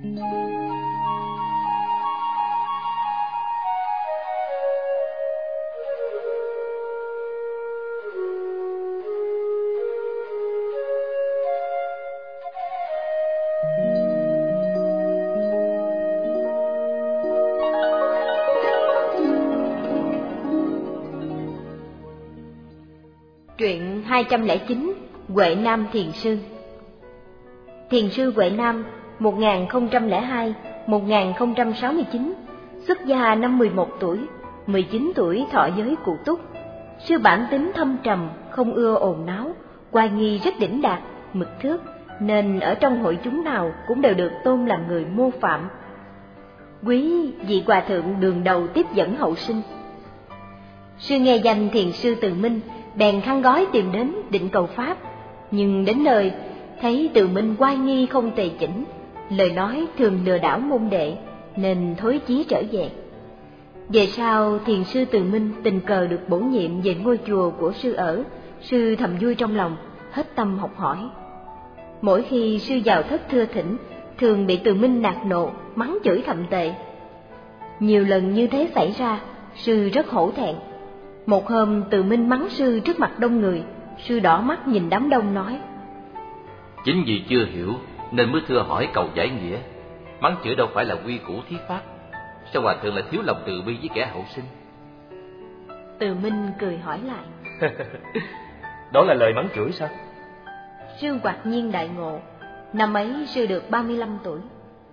Truyện hai trăm lẻ chín. Huệ Nam Thiền Sư. Thiền sư Huệ Nam một nghìn không trăm lẻ hai đến một nghìn không trăm sáu mươi chín, xuất gia năm mười một tuổi, mười chín tuổi thọ giới cụ túc. Sư bản tính thâm trầm, không ưa ồn náo, oai nghi rất đỉnh đạt, mực thước, nên ở trong hội chúng nào cũng đều được tôn làm người mô phạm. Quý vị hòa thượng đường đầu tiếp dẫn hậu sinh. Sư nghe danh thiền sư Từ Minh, bèn khăn gói tìm đến định cầu pháp, nhưng đến nơi thấy Từ Minh oai nghi không tề chỉnh, lời nói thường lừa đảo môn đệ, nên thối chí trở về. Về sau thiền sư Từ Minh tình cờ được bổ nhiệm về ngôi chùa của sư ở, sư thầm vui trong lòng, hết tâm học hỏi. Mỗi khi sư vào thất thưa thỉnh, thường bị Từ Minh nạt nộ, mắng chửi thậm tệ. Nhiều lần như thế xảy ra, sư rất hổ thẹn. Một hôm Từ Minh mắng sư trước mặt đông người, sư đỏ mắt nhìn đám đông nói: Chính vì chưa hiểu nên mới thưa hỏi cầu giải nghĩa, mắng chửi đâu phải là quy củ thuyết pháp. Sao hòa thượng lại thiếu lòng từ bi với kẻ hậu sinh? Từ Minh cười hỏi lại: Đó là lời mắng chửi sao? Sư hoặc nhiên đại ngộ. Năm ấy sư được ba mươi lăm tuổi.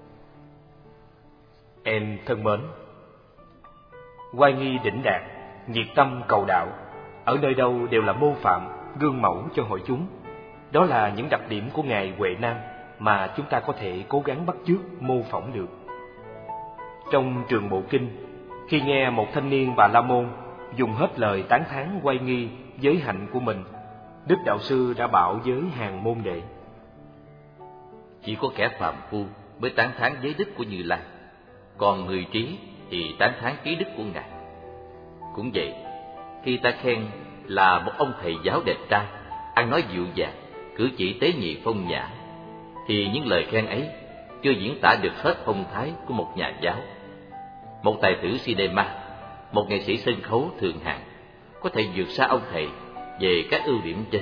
Em thân mến, oai nghi đỉnh đạt, nhiệt tâm cầu đạo, ở nơi đâu đều là mô phạm, gương mẫu cho hội chúng. Đó là những đặc điểm của ngài Huệ Nam mà chúng ta có thể cố gắng bắt chước, mô phỏng được. Trong Trường Bộ Kinh, khi nghe một thanh niên Bà La Môn dùng hết lời tán thán oai nghi giới hạnh của mình, Đức Đạo Sư đã bảo với hàng môn đệ: Chỉ có kẻ phàm phu mới tán thán giới đức của Như Lai, còn người trí thì tán thán trí đức của ngài. Cũng vậy, khi ta khen là một ông thầy giáo đẹp trai, ăn nói dịu dàng, cử chỉ tế nhị phong nhã, thì những lời khen ấy chưa diễn tả được hết phong thái của một nhà giáo. Một tài tử cinema, một nghệ sĩ sân khấu thượng hạng có thể vượt xa ông thầy về các ưu điểm trên.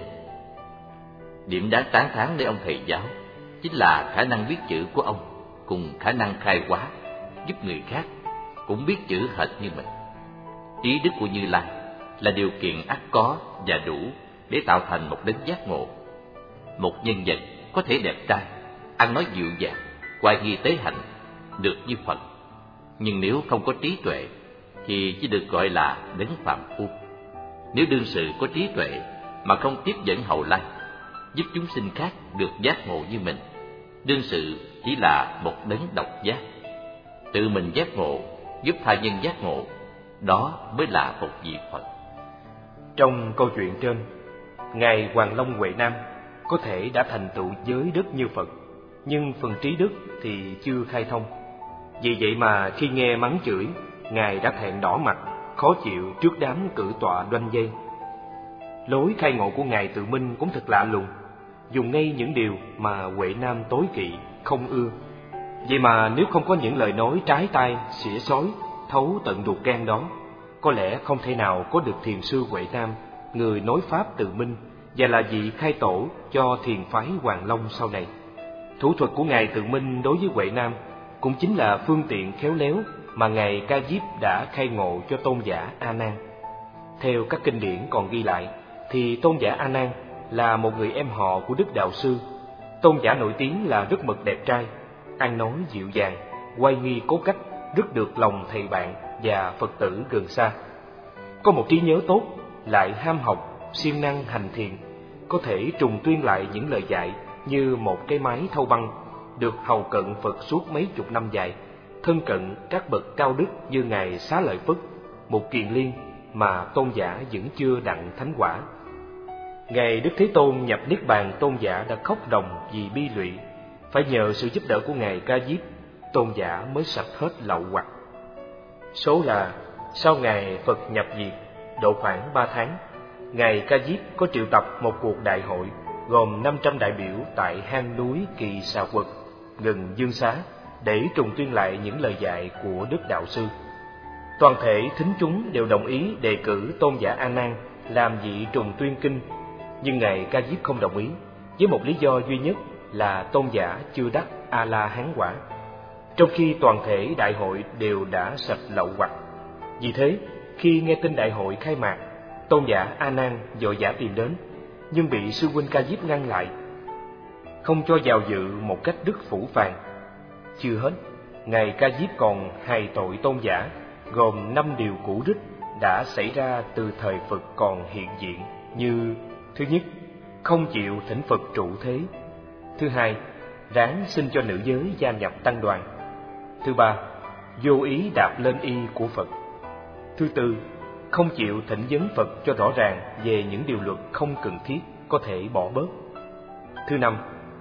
Điểm đáng tán thán nơi ông thầy giáo chính là khả năng viết chữ của ông cùng khả năng khai hóa, giúp người khác cũng biết chữ hệt như mình. Trí đức của Như Lai là điều kiện ắt có và đủ để tạo thành một đấng giác ngộ. Một nhân vật có thể đẹp trai, ăn nói dịu dàng, hoài nghi tế hạnh, được như Phật, nhưng nếu không có trí tuệ thì chỉ được gọi là đấng phàm phu. Nếu đương sự có trí tuệ mà không tiếp dẫn hậu lai, giúp chúng sinh khác được giác ngộ như mình, đương sự chỉ là một đấng độc giác. Tự mình giác ngộ, giúp tha nhân giác ngộ, đó mới là một vị Phật. Trong câu chuyện trên, Ngài Hoàng Long Huệ Nam có thể đã thành tựu giới đức như Phật, nhưng phần trí đức thì chưa khai thông. Vì vậy mà khi nghe mắng chửi, Ngài đã thẹn đỏ mặt, khó chịu trước đám cử tọa đoanh dây. Lối khai ngộ của Ngài Tự Minh cũng thật lạ lùng, dùng ngay những điều mà Huệ Nam tối kỵ, không ưa. Vậy mà nếu không có những lời nói trái tai, xỉa xói, thấu tận ruột gan đó, có lẽ không thể nào có được thiền sư Huệ Nam, người nói pháp Tự Minh và là vị khai tổ cho thiền phái Hoàng Long sau này. Thủ thuật của Ngài Tự Minh đối với Huệ Nam cũng chính là phương tiện khéo léo mà Ngài Ca Diếp đã khai ngộ cho tôn giả A Nan. Theo các kinh điển còn ghi lại, thì tôn giả A Nan là một người em họ của Đức Đạo Sư. Tôn giả nổi tiếng là rất mực đẹp trai, ăn nói dịu dàng, oai nghi cố cách, rất được lòng thầy bạn và Phật tử gần xa. Có một trí nhớ tốt, lại ham học, siêng năng hành thiền, có thể trùng tuyên lại những lời dạy như một cái máy thâu băng, được hầu cận Phật suốt mấy chục năm dài, thân cận các bậc cao đức như Ngài Xá Lợi Phất, một kiền liên mà tôn giả vẫn chưa đặng thánh quả. Ngày Đức Thế Tôn nhập Niết Bàn, tôn giả đã khóc ròng vì bi lụy. Phải nhờ sự giúp đỡ của Ngài Ca Diếp, tôn giả mới sạch hết lậu hoặc. Số là sau ngày Phật nhập diệt độ khoảng ba tháng, Ngài Ca Diếp có triệu tập một cuộc đại hội gồm năm trăm đại biểu tại hang núi Kỳ Xà Quật gần Dương Xá để trùng tuyên lại những lời dạy của Đức Đạo Sư. Toàn thể thính chúng đều đồng ý đề cử tôn giả A Nan làm vị trùng tuyên kinh, nhưng Ngài Ca Diếp không đồng ý với một lý do duy nhất là tôn giả chưa đắc A La Hán quả, trong khi toàn thể đại hội đều đã sạch lậu hoặc. Vì thế, khi nghe tin đại hội khai mạc, tôn giả A Nan vội vã tìm đến, nhưng bị sư huynh Ca Diếp ngăn lại, không cho vào dự một cách rất phũ phàng. Chưa hết, Ngài Ca Diếp còn hài tội tôn giả, gồm năm điều cũ rích đã xảy ra từ thời Phật còn hiện diện, như: thứ nhất, không chịu thỉnh Phật trụ thế; thứ hai, ráng xin cho nữ giới gia nhập tăng đoàn; thứ ba, vô ý đạp lên y của Phật; thứ tư, không chịu thỉnh vấn Phật cho rõ ràng về những điều luật không cần thiết có thể bỏ bớt; thứ năm,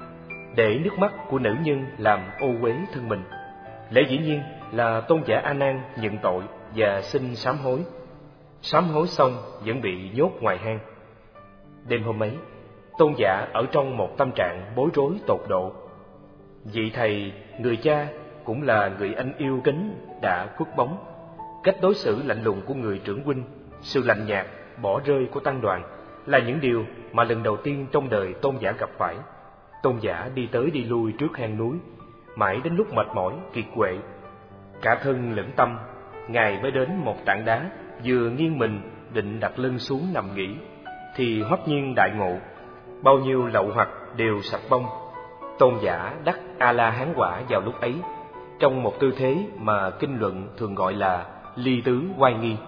để nước mắt của nữ nhân làm ô uế thân mình. Lẽ dĩ nhiên là tôn giả A Nan nhận tội và xin sám hối. Sám hối xong vẫn bị nhốt ngoài hang. Đêm hôm ấy, tôn giả ở trong một tâm trạng bối rối tột độ. Vị thầy, người cha cũng là người anh yêu kính đã khuất bóng. Cách đối xử lạnh lùng của người trưởng huynh, sự lạnh nhạt, bỏ rơi của tăng đoàn là những điều mà lần đầu tiên trong đời tôn giả gặp phải. Tôn giả đi tới đi lui trước hang núi, mãi đến lúc mệt mỏi, kiệt quệ, cả thân lẫn tâm, Ngài mới đến một tảng đá, vừa nghiêng mình định đặt lưng xuống nằm nghỉ, thì hoắc nhiên đại ngộ, bao nhiêu lậu hoặc đều sạch bông. Tôn giả đắc A La Hán quả vào lúc ấy, trong một tư thế mà kinh luận thường gọi là ly tứ oai nghi.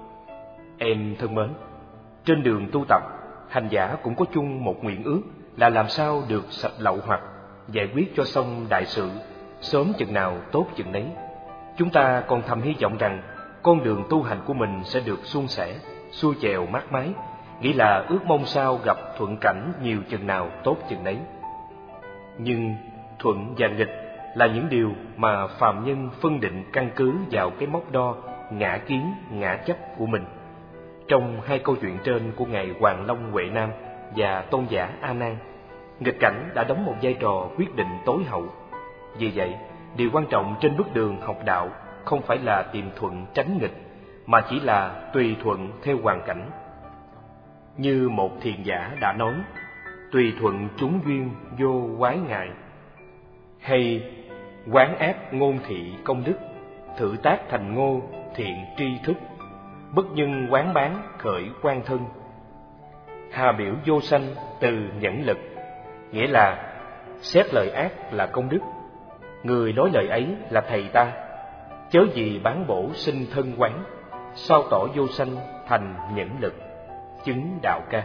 Em thân mến, trên đường tu tập, hành giả cũng có chung một nguyện ước là làm sao được sạch lậu hoặc, giải quyết cho xong đại sự, sớm chừng nào tốt chừng nấy. Chúng ta còn thầm hy vọng rằng con đường tu hành của mình sẽ được suôn sẻ, xuôi chèo mát mái, nghĩ là ước mong sao gặp thuận cảnh nhiều chừng nào tốt chừng nấy. Nhưng thuận và nghịch là những điều mà phàm nhân phân định căn cứ vào cái mốc đo ngã kiến, ngã chấp của mình. Trong hai câu chuyện trên của Ngài Hoàng Long Huệ Nam và tôn giả A Nan, Nghịch cảnh đã đóng một vai trò quyết định tối hậu. Vì vậy, điều quan trọng trên bước đường học đạo không phải là tìm thuận tránh nghịch, mà chỉ là tùy thuận theo hoàn cảnh. Như một thiền giả đã nói, tùy thuận chúng duyên vô quái ngại. Hay quán ác ngôn thị công đức, thử tác thành ngô thiện tri thức, bất nhân quán bán khởi quan thân. Hà biểu vô sanh từ nhẫn lực, nghĩa là xét lời ác là công đức, người nói lời ấy là thầy ta, chớ gì bán bổ sinh thân quán, sao tỏ vô sanh thành nhẫn lực, chứng đạo ca.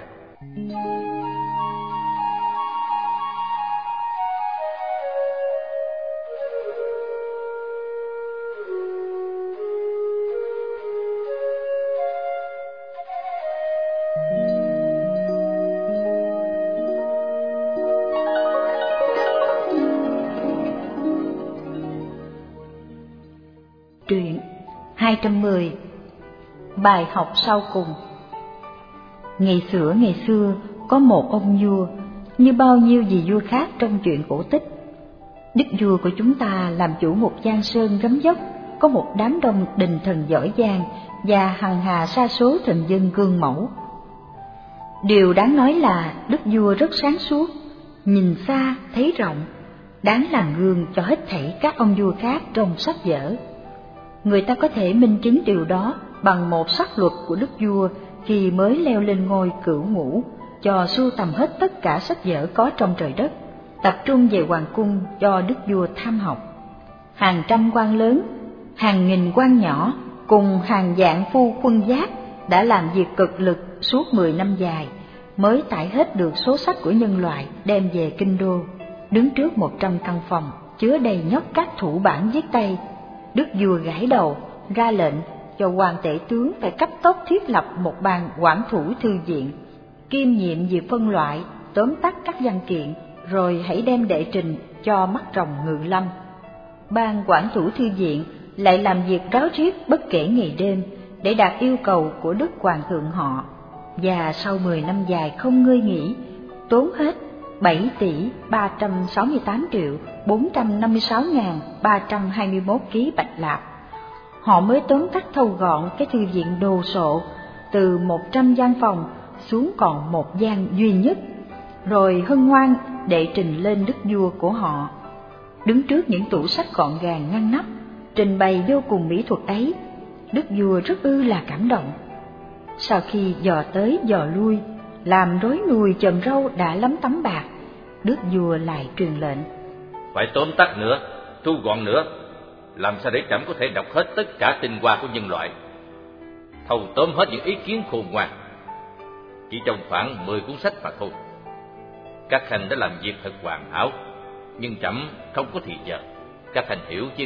Truyện hai trăm mười. Bài học sau cùng. Ngày xưa ngày xưa có một ông vua, như bao nhiêu vị vua khác trong chuyện cổ tích. Đức vua của chúng ta làm chủ một giang sơn gấm dốc, có một đám đông đình thần giỏi giang và hằng hà sa số thần dân gương mẫu. Điều đáng nói là đức vua rất sáng suốt, nhìn xa thấy rộng, đáng làm gương cho hết thảy các ông vua khác trong sách vở. Người ta có thể minh chứng điều đó bằng một sắc luật của đức vua khi mới leo lên ngôi cửu ngũ, cho sưu tầm hết tất cả sách vở có trong trời đất, tập trung về hoàng cung cho đức vua tham học. Hàng trăm quan lớn, hàng nghìn quan nhỏ cùng hàng vạn phu quân giác đã làm việc cực lực suốt mười năm dài, mới tải hết được số sách của nhân loại đem về kinh đô. Đứng trước một trăm căn phòng chứa đầy nhóc các thủ bản viết tay, đức vua gãi đầu ra lệnh cho quan tể tướng phải cấp tốc thiết lập một ban quản thủ thư viện, kiêm nhiệm việc phân loại, tóm tắt các văn kiện, rồi hãy đem đệ trình cho mắt rồng Ngự Lâm. Ban quản thủ thư viện lại làm việc ráo riết bất kể ngày đêm để đạt yêu cầu của đức hoàng thượng họ, và sau mười năm dài không ngơi nghỉ, tốn hết bảy tỷ ba trăm sáu mươi tám triệu bốn trăm năm mươi sáu nghìn ba trăm hai mươi mốt ký bạch lạp, họ mới tóm tắt thâu gọn cái thư viện đồ sộ từ một trăm gian phòng xuống còn một gian duy nhất, rồi hân hoan đệ trình lên đức vua của họ. Đứng trước những tủ sách gọn gàng ngăn nắp, trình bày vô cùng mỹ thuật ấy, đức vua rất ư là cảm động. Sau khi dò tới dò lui, làm rối nùi chòm râu đã lắm tấm bạc, đức vua lại truyền lệnh: phải tóm tắt nữa, thu gọn nữa, làm sao để trẫm có thể đọc hết tất cả tinh hoa của nhân loại, thâu tóm hết những ý kiến khôn ngoan, chỉ trong khoảng mười cuốn sách mà thôi. Các khanh đã làm việc thật hoàn hảo, nhưng trẫm không có thì giờ, các khanh hiểu chứ?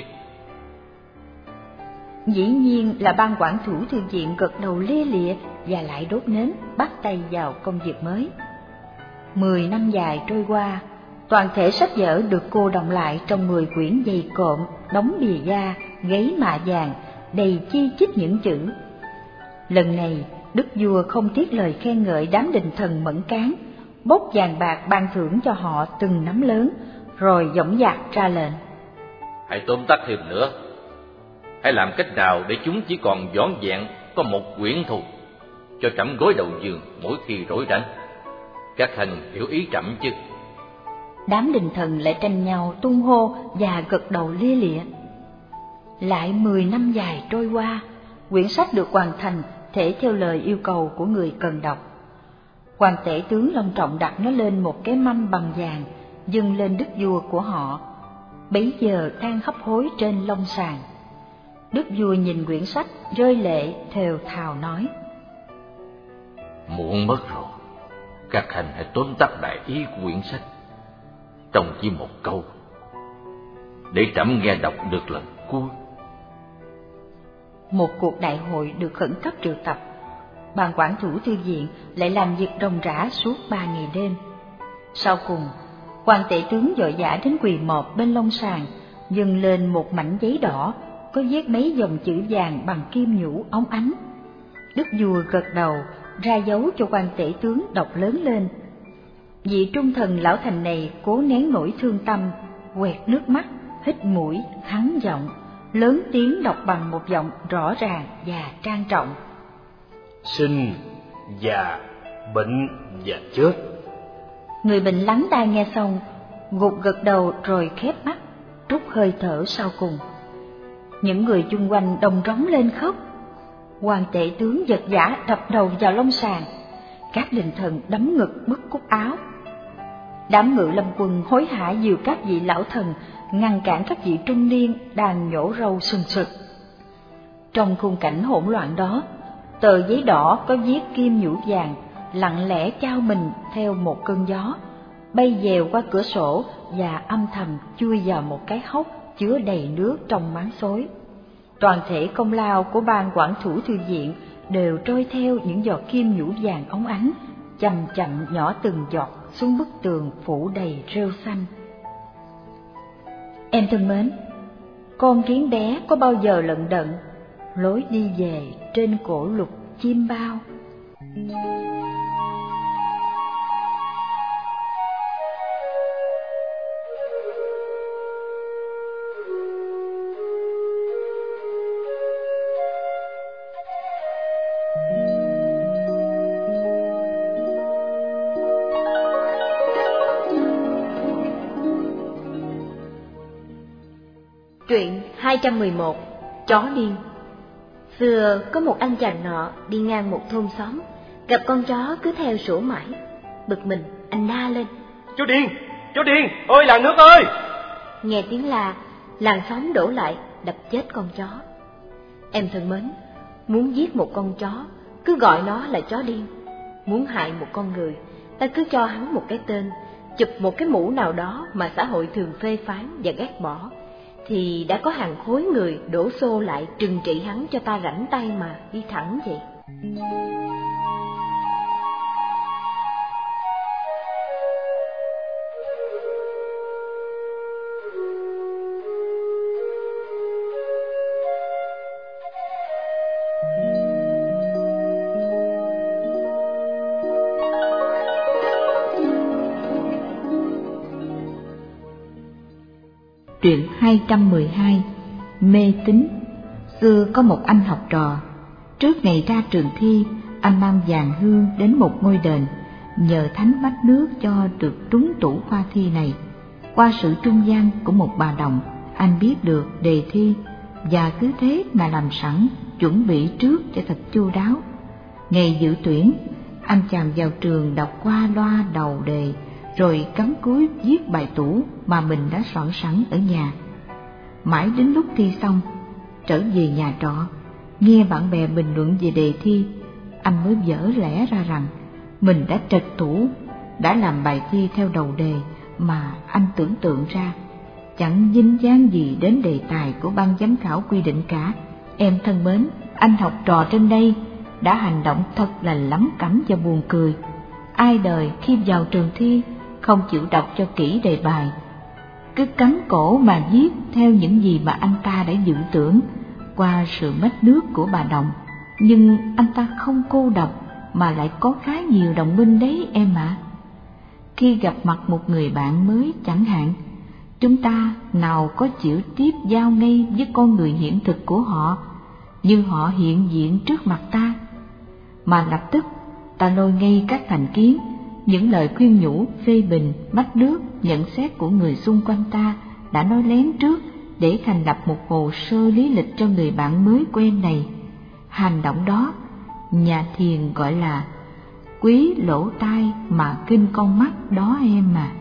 Dĩ nhiên là ban quản thủ thư viện gật đầu lia lịa và lại đốt nến bắt tay vào công việc mới. Mười năm dài trôi qua, toàn thể sách vở được cô đọng lại trong mười quyển dày cộm, đóng bìa da, gáy mạ vàng, đầy chi chít những chữ. Lần này, đức vua không tiếc lời khen ngợi đám đình thần mẫn cán, bốc vàng bạc ban thưởng cho họ từng nắm lớn, rồi dõng dạc ra lệnh: hãy tóm tắt thêm nữa, hãy làm cách nào để chúng chỉ còn vỏn vẹn có một quyển thôi, cho trẫm gối đầu giường mỗi khi rỗi rảnh. Các khanh hiểu ý trẫm chứ? Đám đình thần lại tranh nhau tung hô và gật đầu lia lịa. Lại mười năm dài trôi qua, quyển sách được hoàn thành thể theo lời yêu cầu của người cần đọc. Hoàng tể tướng long trọng đặt nó lên một cái mâm bằng vàng, dâng lên đức vua của họ, bấy giờ đang hấp hối trên long sàng. Đức vua nhìn quyển sách rơi lệ thều thào nói: muộn mất rồi, các khanh hãy tóm tắt đại ý của quyển sách trong chỉ một câu, để trẫm nghe đọc được lần cuối. Một cuộc đại hội được khẩn cấp triệu tập. Ban quản thủ thư viện lại làm việc ròng rã suốt ba ngày đêm. Sau cùng, hoàng tể tướng vội vã đến quỳ mọp bên long sàng, dâng lên một mảnh giấy đỏ có viết mấy dòng chữ vàng bằng kim nhũ óng ánh. Đức vua gật đầu ra dấu cho quan tể tướng đọc lớn lên: Vị trung thần lão thành này cố nén nỗi thương tâm, quẹt nước mắt, hít mũi, hắn giọng, lớn tiếng đọc bằng một giọng rõ ràng và trang trọng. Sinh, già, bệnh và chết. Người bệnh lắng tai nghe xong, gục gật đầu rồi khép mắt, trút hơi thở sau cùng. Những người chung quanh đồng rống lên khóc. Hoàng tể tướng giật giã đập đầu vào lông sàn, các đình thần đấm ngực bứt cúc áo. Đám ngự lâm quân hối hả dìu các vị lão thần ngăn cản các vị trung niên đang nhổ râu sừng sực. Trong khung cảnh hỗn loạn đó, tờ giấy đỏ có viết kim nhũ vàng lặng lẽ chao mình theo một cơn gió, bay dèo qua cửa sổ và âm thầm chui vào một cái hốc chứa đầy nước trong máng xối. Toàn thể công lao của ban quản thủ thư viện đều trôi theo những giọt kim nhũ vàng óng ánh, chậm chậm nhỏ từng giọt xuống bức tường phủ đầy rêu xanh. Em thân mến, con kiến bé có bao giờ lận đận lối đi về trên cổ lục chim bao? Truyện hai trăm mười một. Chó điên. Xưa có một anh chàng nọ đi ngang một thôn xóm, gặp con chó cứ theo sủa mãi. Bực mình, anh la lên: Chó điên, chó điên, ôi làng nước ơi! Nghe tiếng la, làng xóm đổ lại đập chết con chó. Em thân mến, muốn giết một con chó cứ gọi nó là chó điên. Muốn hại một con người, ta cứ cho hắn một cái tên, chụp một cái mũ nào đó mà xã hội thường phê phán và ghét bỏ, thì đã có hàng khối người đổ xô lại trừng trị hắn cho ta rảnh tay mà đi thẳng vậy. Truyện hai trăm mười hai. Mê tín. Xưa có một anh học trò, trước ngày ra trường thi, anh mang vàng hương đến một ngôi đền, nhờ thánh bách nước cho được trúng tủ khoa thi này. Qua sự trung gian của một bà đồng, anh biết được đề thi và cứ thế mà làm sẵn, chuẩn bị trước cho thật chu đáo. Ngày dự tuyển, anh chàng vào trường đọc qua loa đầu đề, rồi cắm cúi viết bài tủ mà mình đã soạn sẵn ở nhà. Mãi đến lúc thi xong, trở về nhà trọ, nghe bạn bè bình luận về đề thi, anh mới vỡ lẽ ra rằng mình đã trật tủ, đã làm bài thi theo đầu đề mà anh tưởng tượng ra, chẳng dính dáng gì đến đề tài của ban giám khảo quy định cả. Em thân mến, anh học trò trên đây đã hành động thật là lắm cẩm và buồn cười. Ai đời khi vào trường thi không chịu đọc cho kỹ đề bài, cứ cắn cổ mà viết theo những gì mà anh ta đã dự tưởng qua sự mách nước của bà đồng. Nhưng anh ta không cô độc mà lại có khá nhiều đồng minh đấy em ạ. À. Khi gặp mặt một người bạn mới chẳng hạn, chúng ta nào có chịu tiếp giao ngay với con người hiện thực của họ như họ hiện diện trước mặt ta, mà lập tức ta lôi ngay các thành kiến, những lời khuyên nhủ, phê bình, mách nước, nhận xét của người xung quanh ta đã nói lén trước để thành lập một hồ sơ lý lịch cho người bạn mới quen này. Hành động đó nhà thiền gọi là quý lỗ tai mà kinh con mắt đó em mà.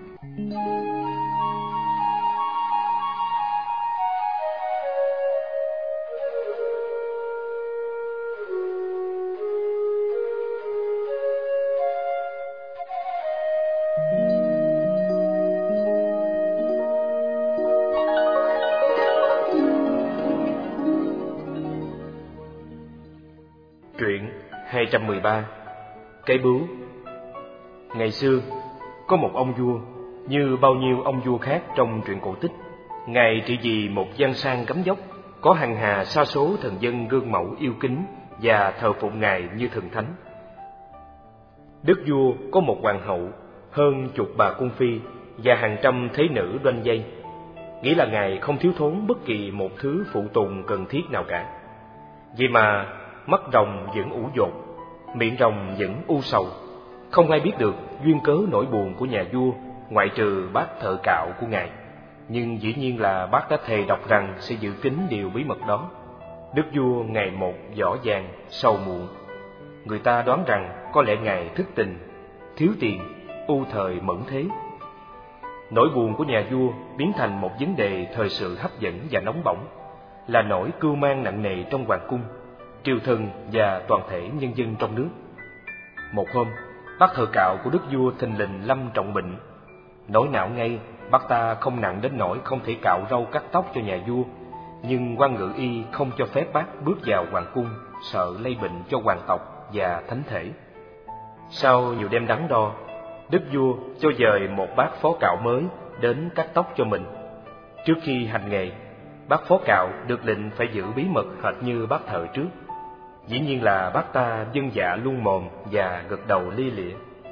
Truyện hai trăm mười ba. Cái bướu. Ngày xưa, có một ông vua, như bao nhiêu ông vua khác trong truyện cổ tích. Ngài trị vì một giang sang cấm dốc, có hàng hà sa số thần dân gương mẫu yêu kính và thờ phụng Ngài như thần thánh. Đức vua có một hoàng hậu, hơn chục bà cung phi và hàng trăm thế nữ đoanh dây, nghĩa là Ngài không thiếu thốn bất kỳ một thứ phụ tùng cần thiết nào cả. Vậy mà mắt rồng vẫn ủ dột, miệng rồng vẫn u sầu. Không ai biết được duyên cớ nỗi buồn của nhà vua ngoại trừ bác thợ cạo của Ngài. Nhưng dĩ nhiên là bác đã thề độc rằng sẽ giữ kín điều bí mật đó. Đức vua ngày một dở dang, sầu muộn. Người ta đoán rằng có lẽ Ngài thất tình, thiếu tiền, ưu thời mẫn thế. Nỗi buồn của nhà vua biến thành một vấn đề thời sự hấp dẫn và nóng bỏng, là nỗi cưu mang nặng nề trong hoàng cung, triều thần và toàn thể nhân dân trong nước. Một hôm, bác thợ cạo của đức vua thình lình lâm trọng bệnh. Nỗi não ngay, bác ta không nặng đến nỗi không thể cạo râu cắt tóc cho nhà vua, nhưng quan ngự y không cho phép bác bước vào hoàng cung, sợ lây bệnh cho hoàng tộc và thánh thể. Sau nhiều đêm đắn đo, đức vua cho dời một bác phó cạo mới đến cắt tóc cho mình. Trước khi hành nghề, bác phó cạo được lệnh phải giữ bí mật hệt như bác thợ trước. Dĩ nhiên là bác ta vâng dạ luôn mồm và gật đầu lia lịa.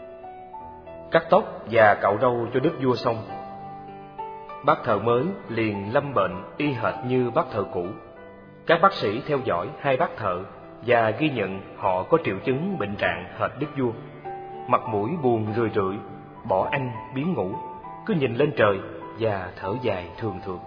Cắt tóc và cạo râu cho đức vua xong, bác thợ mới liền lâm bệnh y hệt như bác thợ cũ. Các bác sĩ theo dõi hai bác thợ và ghi nhận họ có triệu chứng bệnh trạng hệt đức vua. Mặt mũi buồn rười rượi, bỏ ăn biến ngủ, cứ nhìn lên trời và thở dài thường thường.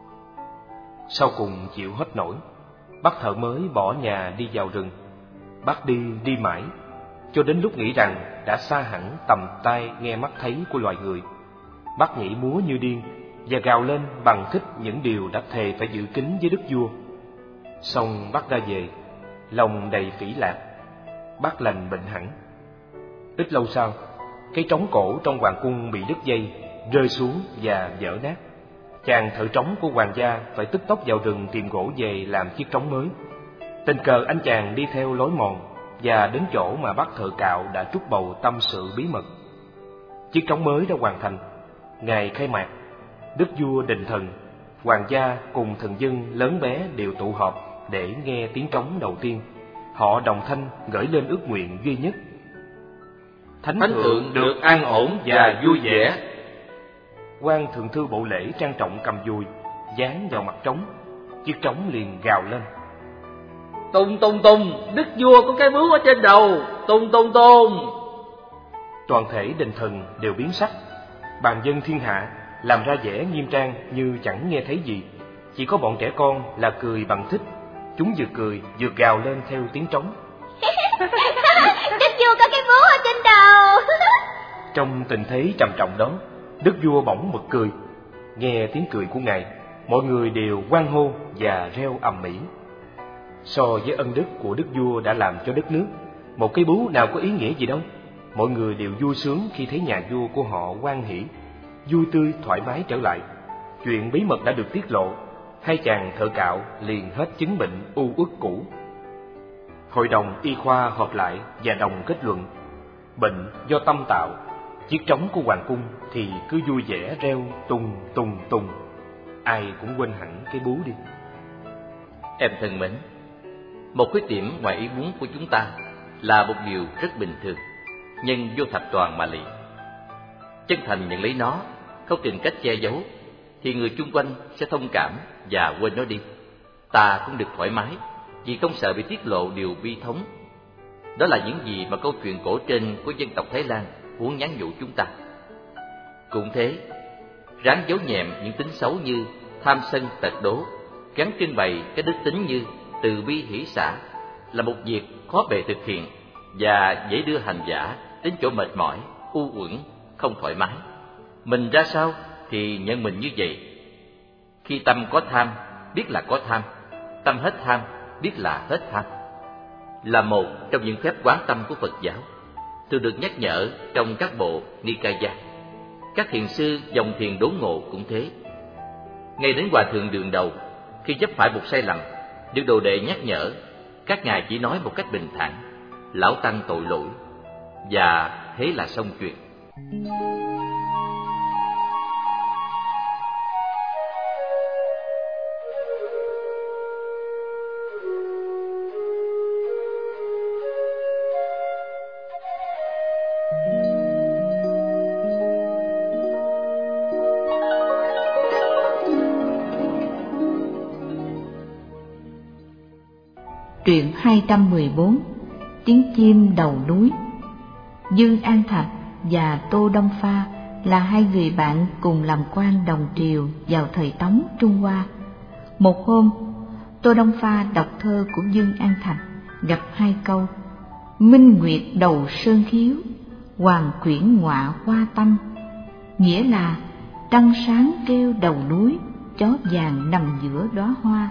Sau cùng chịu hết nổi, bác thợ mới bỏ nhà đi vào rừng. Bác đi đi mãi, cho đến lúc nghĩ rằng đã xa hẳn tầm tai nghe mắt thấy của loài người. Bác nhảy múa như điên và gào lên bằng thích những điều đã thề phải giữ kín với đức vua. Xong bác ra về, lòng đầy phỉ lạc. Bác lành bệnh hẳn. Ít lâu sau, cái trống cổ trong hoàng cung bị đứt dây, rơi xuống và vỡ nát. Chàng thợ trống của hoàng gia phải tức tốc vào rừng tìm gỗ về làm chiếc trống mới. Tình cờ anh chàng đi theo lối mòn và đến chỗ mà bác thợ cạo đã trút bầu tâm sự bí mật. Chiếc trống mới đã hoàn thành. Ngày khai mạc, đức vua định thần, hoàng gia cùng thần dân lớn bé đều tụ họp để nghe tiếng trống đầu tiên. Họ đồng thanh gửi lên ước nguyện duy nhất: Thánh, Thánh thượng được an ổn và vui vẻ. Quan thượng thư bộ lễ trang trọng cầm dùi dán vào mặt trống. Chiếc trống liền gào lên: Tùng tùng tùng, đức vua có cái bướu ở trên đầu, tùng tùng tùng. Toàn thể đình thần đều biến sắc. Bàn dân thiên hạ làm ra vẻ nghiêm trang như chẳng nghe thấy gì. Chỉ có bọn trẻ con là cười bằng thích. Chúng vừa cười vừa gào lên theo tiếng trống: Đức vua có cái bướu ở trên đầu. Trong tình thế trầm trọng đó, đức vua bỗng bật cười. Nghe tiếng cười của ngài, mọi người đều hoan hô và reo ầm ĩ. So với ân đức của đức vua đã làm cho đất nước, một cái bướu nào có ý nghĩa gì đâu. Mọi người đều vui sướng khi thấy nhà vua của họ hoan hỉ, vui tươi thoải mái trở lại. Chuyện bí mật đã được tiết lộ, hai chàng thợ cạo liền hết chứng bệnh u uất cũ. Hội đồng y khoa họp lại và đồng kết luận: bệnh do tâm tạo. Chiếc trống của hoàng cung thì cứ vui vẻ reo tùng tùng tùng. Ai cũng quên hẳn cái bướu đi. Em thân mến, một khuyết điểm ngoài ý muốn của chúng ta là một điều rất bình thường, nhưng vô thập toàn mà lị. Chân thành nhận lấy nó, không tìm cách che giấu, thì người chung quanh sẽ thông cảm và quên nó đi. Ta cũng được thoải mái vì không sợ bị tiết lộ điều bi thống. Đó là những gì mà câu chuyện cổ trên của dân tộc Thái Lan muốn nhắn nhủ chúng ta. Cũng thế, ráng giấu nhẹm những tính xấu như tham sân tật đố, gắn trưng bày cái đức tính như từ bi hỷ xả là một việc khó bề thực hiện và dễ đưa hành giả đến chỗ mệt mỏi, u uẩn, không thoải mái. Mình ra sao thì nhận mình như vậy. Khi tâm có tham, biết là có tham; tâm hết tham, biết là hết tham, là một trong những phép quán tâm của Phật giáo, thường được nhắc nhở trong các bộ Nikaya. Các thiền sư dòng thiền đốn ngộ cũng thế. Ngay đến hòa thượng Đường Đầu, khi chấp phải một sai lầm, được đồ đệ nhắc nhở, các ngài chỉ nói một cách bình thản: lão tăng tội lỗi, và thế là xong chuyện. Truyện hai trăm mười bốn. Tiếng chim đầu núi. Dương An Thạch và Tô Đông Pha là hai người bạn cùng làm quan đồng triều vào thời Tống Trung Hoa. Một hôm, Tô Đông Pha đọc thơ của Dương An Thạch, gặp hai câu: Minh nguyệt đầu sơn khiếu, hoàng quyển ngọa hoa tâm, nghĩa là trăng sáng kêu đầu núi, chó vàng nằm giữa đóa hoa.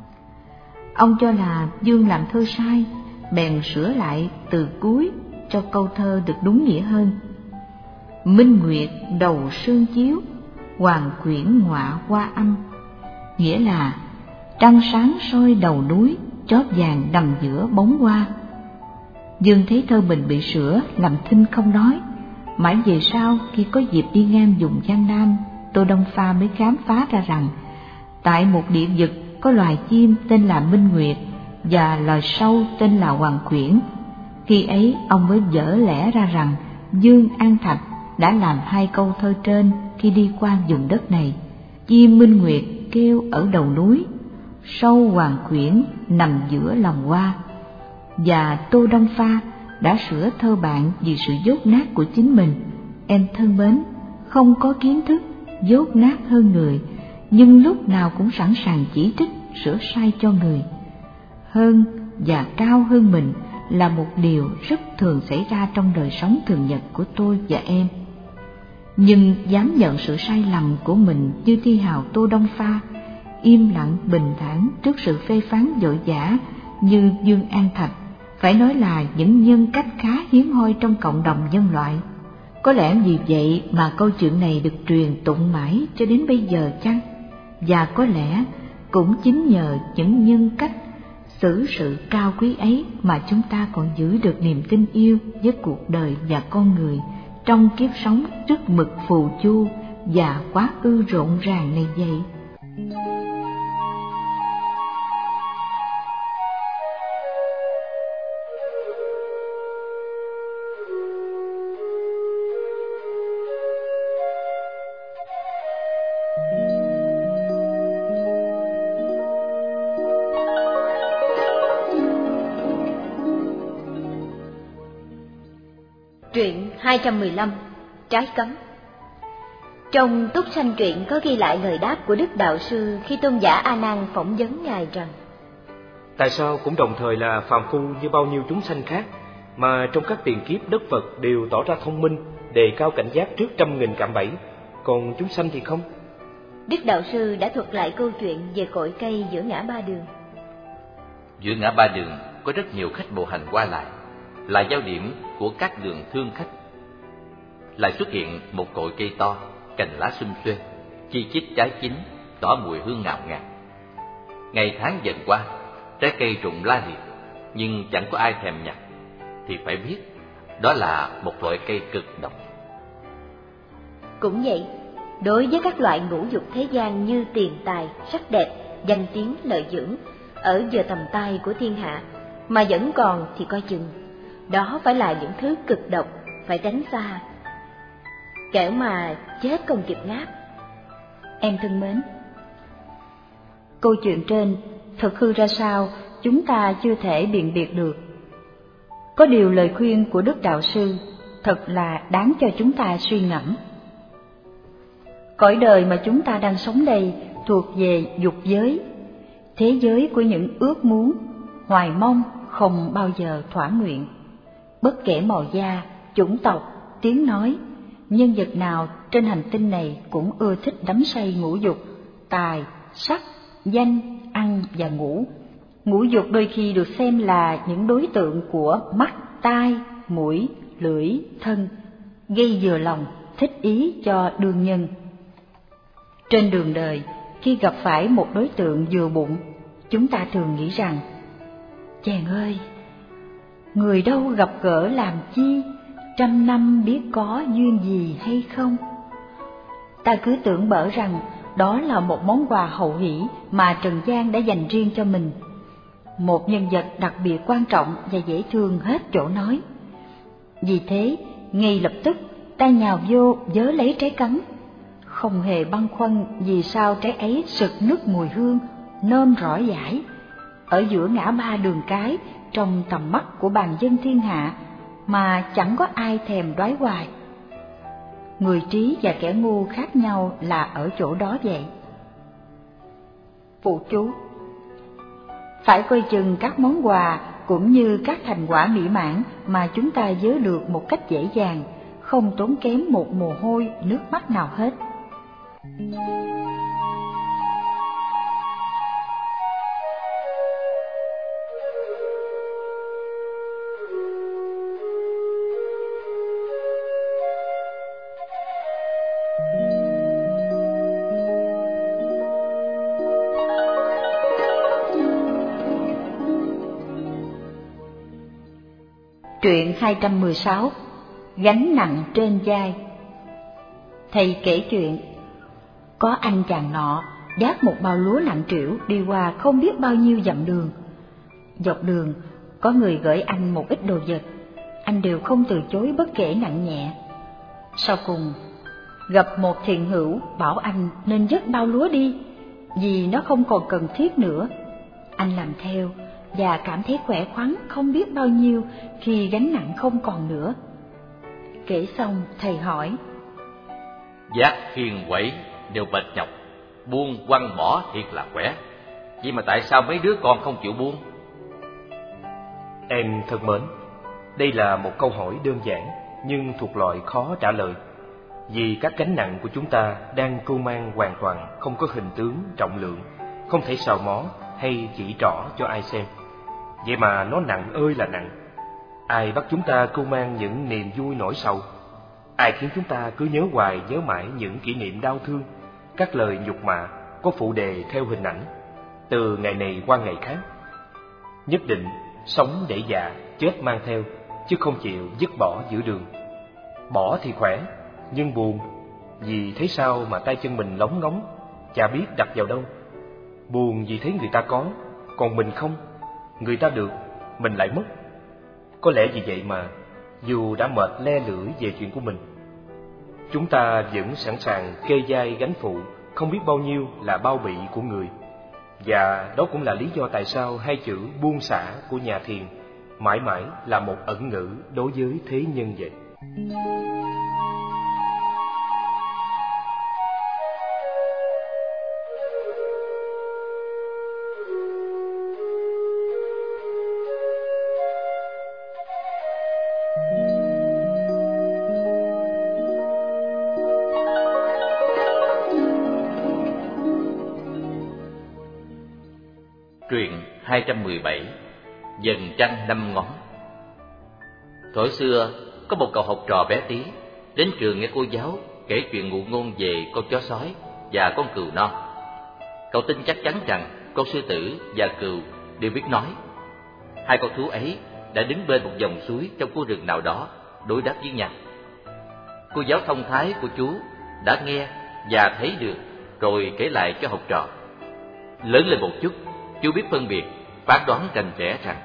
Ông cho là Dương làm thơ sai, bèn sửa lại từ cuối cho câu thơ được đúng nghĩa hơn. Minh nguyệt đầu sơn chiếu, hoàng quyển ngọa hoa âm, nghĩa là trăng sáng soi đầu núi, chó vàng nằm giữa bóng hoa. Dương thấy thơ mình bị sửa, làm thinh không nói. Mãi về sau, khi có dịp đi ngang vùng Giang Nam, Tô Đông Pha mới khám phá ra rằng tại một địa vực có loài chim tên là Minh Nguyệt và loài sâu tên là Hoàng Quyển. Khi ấy ông mới vỡ lẽ ra rằng Dương An Thạch đã làm hai câu thơ trên khi đi qua vùng đất này. Chim Minh Nguyệt kêu ở đầu núi, sâu Hoàng Quyển nằm giữa lòng hoa. Và Tô Đông Pha đã sửa thơ bạn vì sự dốt nát của chính mình. Em thân mến, không có kiến thức, dốt nát hơn người, nhưng lúc nào cũng sẵn sàng chỉ trích, sửa sai cho người. Hơn và cao hơn mình là một điều rất thường xảy ra trong đời sống thường nhật của tôi và em. Nhưng dám nhận sự sai lầm của mình như thi hào Tô Đông Pha, im lặng bình thản trước sự phê phán vội vã như Dương An Thạch, phải nói là những nhân cách khá hiếm hoi trong cộng đồng nhân loại. Có lẽ vì vậy mà câu chuyện này được truyền tụng mãi cho đến bây giờ chăng? Và có lẽ cũng chính nhờ những nhân cách xử sự cao quý ấy mà chúng ta còn giữ được niềm tin yêu với cuộc đời và con người trong kiếp sống rất mực phù chu và quá ư rộn ràng này vậy. Truyện hai trăm mười lăm. Trái cấm. Trong Túc Sanh truyện có ghi lại lời đáp của Đức Đạo Sư khi Tôn giả A Nan phỏng vấn ngài rằng: Tại sao cũng đồng thời là phàm phu như bao nhiêu chúng sanh khác, mà trong các tiền kiếp đất Phật đều tỏ ra thông minh, đề cao cảnh giác trước trăm nghìn cạm bẫy, còn chúng sanh thì không? Đức Đạo Sư đã thuật lại câu chuyện về cội cây giữa ngã ba đường. Giữa ngã ba đường có rất nhiều khách bộ hành qua lại, là giao điểm của các đường thương khách. Lại xuất hiện một cội cây to, cành lá xum xuê, chi chít trái chín, tỏ mùi hương ngào ngạt. Ngày tháng dần qua, trái cây rụng la liệt, nhưng chẳng có ai thèm nhặt, thì phải biết đó là một loại cây cực độc. Cũng vậy, đối với các loại ngũ dục thế gian như tiền tài, sắc đẹp, danh tiếng, lợi dưỡng, ở giờ tầm tay của thiên hạ, mà vẫn còn thì coi chừng, đó phải là những thứ cực độc, phải tránh xa, kẻo mà chết không kịp ngáp. Em thân mến, câu chuyện trên thật hư ra sao chúng ta chưa thể biện biệt được. Có điều lời khuyên của Đức Đạo Sư thật là đáng cho chúng ta suy ngẫm. Cõi đời mà chúng ta đang sống đây thuộc về dục giới, thế giới của những ước muốn, hoài mong không bao giờ thỏa nguyện. Bất kể màu da, chủng tộc, tiếng nói, nhân vật nào trên hành tinh này cũng ưa thích đắm say ngũ dục, tài, sắc, danh, ăn và ngủ. Ngũ dục đôi khi được xem là những đối tượng của mắt, tai, mũi, lưỡi, thân, gây vừa lòng, thích ý cho đương nhân. Trên đường đời, khi gặp phải một đối tượng vừa bụng, chúng ta thường nghĩ rằng: chàng ơi, người đâu gặp gỡ làm chi, trăm năm biết có duyên gì hay không. Ta cứ tưởng bở rằng đó là một món quà hậu hỷ mà trần gian đã dành riêng cho mình, một nhân vật đặc biệt quan trọng và dễ thương hết chỗ nói. Vì thế, ngay lập tức ta nhào vô vớ lấy trái cấm, không hề băn khoăn vì sao trái ấy sực nức mùi hương, nôm rõ dãi. ở giữa ngã ba đường cái trong tầm mắt của bàn dân thiên hạ mà chẳng có ai thèm đoái hoài. Người trí và kẻ ngu khác nhau là ở chỗ đó vậy. Phụ chú: phải coi chừng các món quà cũng như các thành quả mỹ mãn mà chúng ta vớ được một cách dễ dàng, không tốn kém một mồ hôi, nước mắt nào hết. Truyện hai trăm mười sáu. Gánh nặng trên vai. Thầy kể chuyện, có anh chàng nọ vác một bao lúa nặng trĩu đi qua không biết bao nhiêu dặm đường. Dọc đường có người gửi anh một ít đồ vật, anh đều không từ chối bất kể nặng nhẹ. Sau cùng gặp một thiện hữu bảo anh nên vứt bao lúa đi, vì nó không còn cần thiết nữa. Anh làm theo và cảm thấy khỏe khoắn không biết bao nhiêu khi gánh nặng không còn nữa. Kể xong, thầy hỏi: Vác khiêng quẩy đều mệt nhọc, buông quăng bỏ thiệt là khỏe, vậy mà tại sao mấy đứa con không chịu buông? Em thân mến, đây là một câu hỏi đơn giản nhưng thuộc loại khó trả lời, vì các gánh nặng của chúng ta đang cưu mang hoàn toàn không có hình tướng trọng lượng, không thể sào mó hay chỉ trỏ cho ai xem. Vậy mà nó nặng ơi là nặng. Ai bắt chúng ta cưu mang những niềm vui nỗi sầu? Ai khiến chúng ta cứ nhớ hoài nhớ mãi những kỷ niệm đau thương, các lời nhục mạ có phụ đề theo hình ảnh, từ ngày này qua ngày khác? Nhất định sống để già, chết mang theo, chứ không chịu dứt bỏ giữa đường. Bỏ thì khỏe, nhưng buồn, vì thấy sao mà tay chân mình lóng ngóng, chả biết đặt vào đâu. Buồn vì thấy người ta có, còn mình không. Người ta được, mình lại mất. Có lẽ vì vậy mà dù đã mệt le lưỡi về chuyện của mình, chúng ta vẫn sẵn sàng kê vai gánh phụ không biết bao nhiêu là bao bị của người. Và đó cũng là lý do tại sao hai chữ buông xả của nhà thiền mãi mãi là một ẩn ngữ đối với thế nhân vậy. Truyện hai trăm mười bảy. Dần trăng năm ngón. Thuở xưa có một cậu học trò bé tí đến trường nghe cô giáo kể chuyện ngụ ngôn về con chó sói và con cừu non. Cậu tin chắc chắn rằng con sư tử và cừu đều biết nói. Hai con thú ấy đã đứng bên một dòng suối trong khu rừng nào đó đối đáp với nhau. Cô giáo thông thái của chú đã nghe và thấy được rồi kể lại cho học trò. Lớn lên một chút, chú biết phân biệt, phán đoán rành rẽ rằng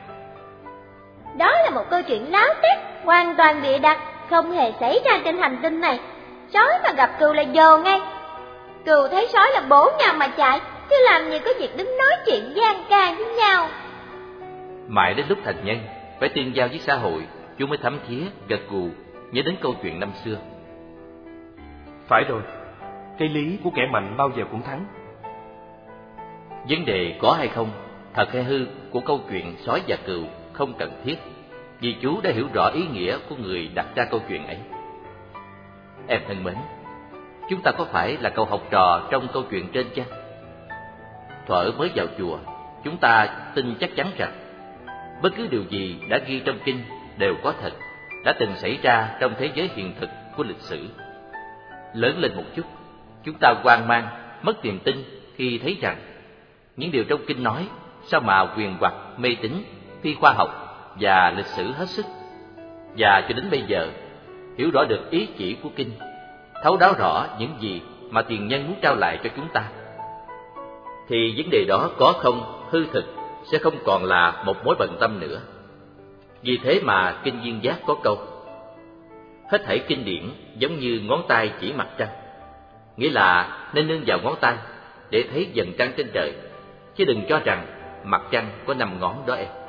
đó là một câu chuyện láo tét, hoàn toàn bịa đặt, không hề xảy ra trên hành tinh này. Sói mà gặp cừu là dồ ngay. Cừu thấy sói là bổ nhào mà chạy, chứ làm gì có việc đứng nói chuyện gian ca với nhau. Mãi đến lúc thành nhân, phải tương giao với xã hội, chú mới thấm thía, gật gù, nhớ đến câu chuyện năm xưa. Phải rồi, cái lý của kẻ mạnh bao giờ cũng thắng. Vấn đề có hay không, thật hay hư của câu chuyện sói và cừu không cần thiết, vì chú đã hiểu rõ ý nghĩa của người đặt ra câu chuyện ấy. Em thân mến, chúng ta có phải là cậu học trò trong câu chuyện trên chăng? Thuở mới vào chùa, chúng ta tin chắc chắn rằng bất cứ điều gì đã ghi trong kinh đều có thật, đã từng xảy ra trong thế giới hiện thực của lịch sử. Lớn lên một chút, chúng ta hoang mang, mất niềm tin khi thấy rằng những điều trong kinh nói sao mà huyền hoặc, mê tín, phi khoa học và lịch sử hết sức. Và cho đến bây giờ, hiểu rõ được ý chỉ của kinh, thấu đáo rõ những gì mà tiền nhân muốn trao lại cho chúng ta, thì vấn đề đó có không, hư thực sẽ không còn là một mối bận tâm nữa. Vì thế mà kinh Viên Giác có câu: hết thảy kinh điển giống như ngón tay chỉ mặt trăng, nghĩa là nên nương vào ngón tay để thấy dần trăng trên trời, chứ đừng cho rằng mặt trăng có năm ngón đó em.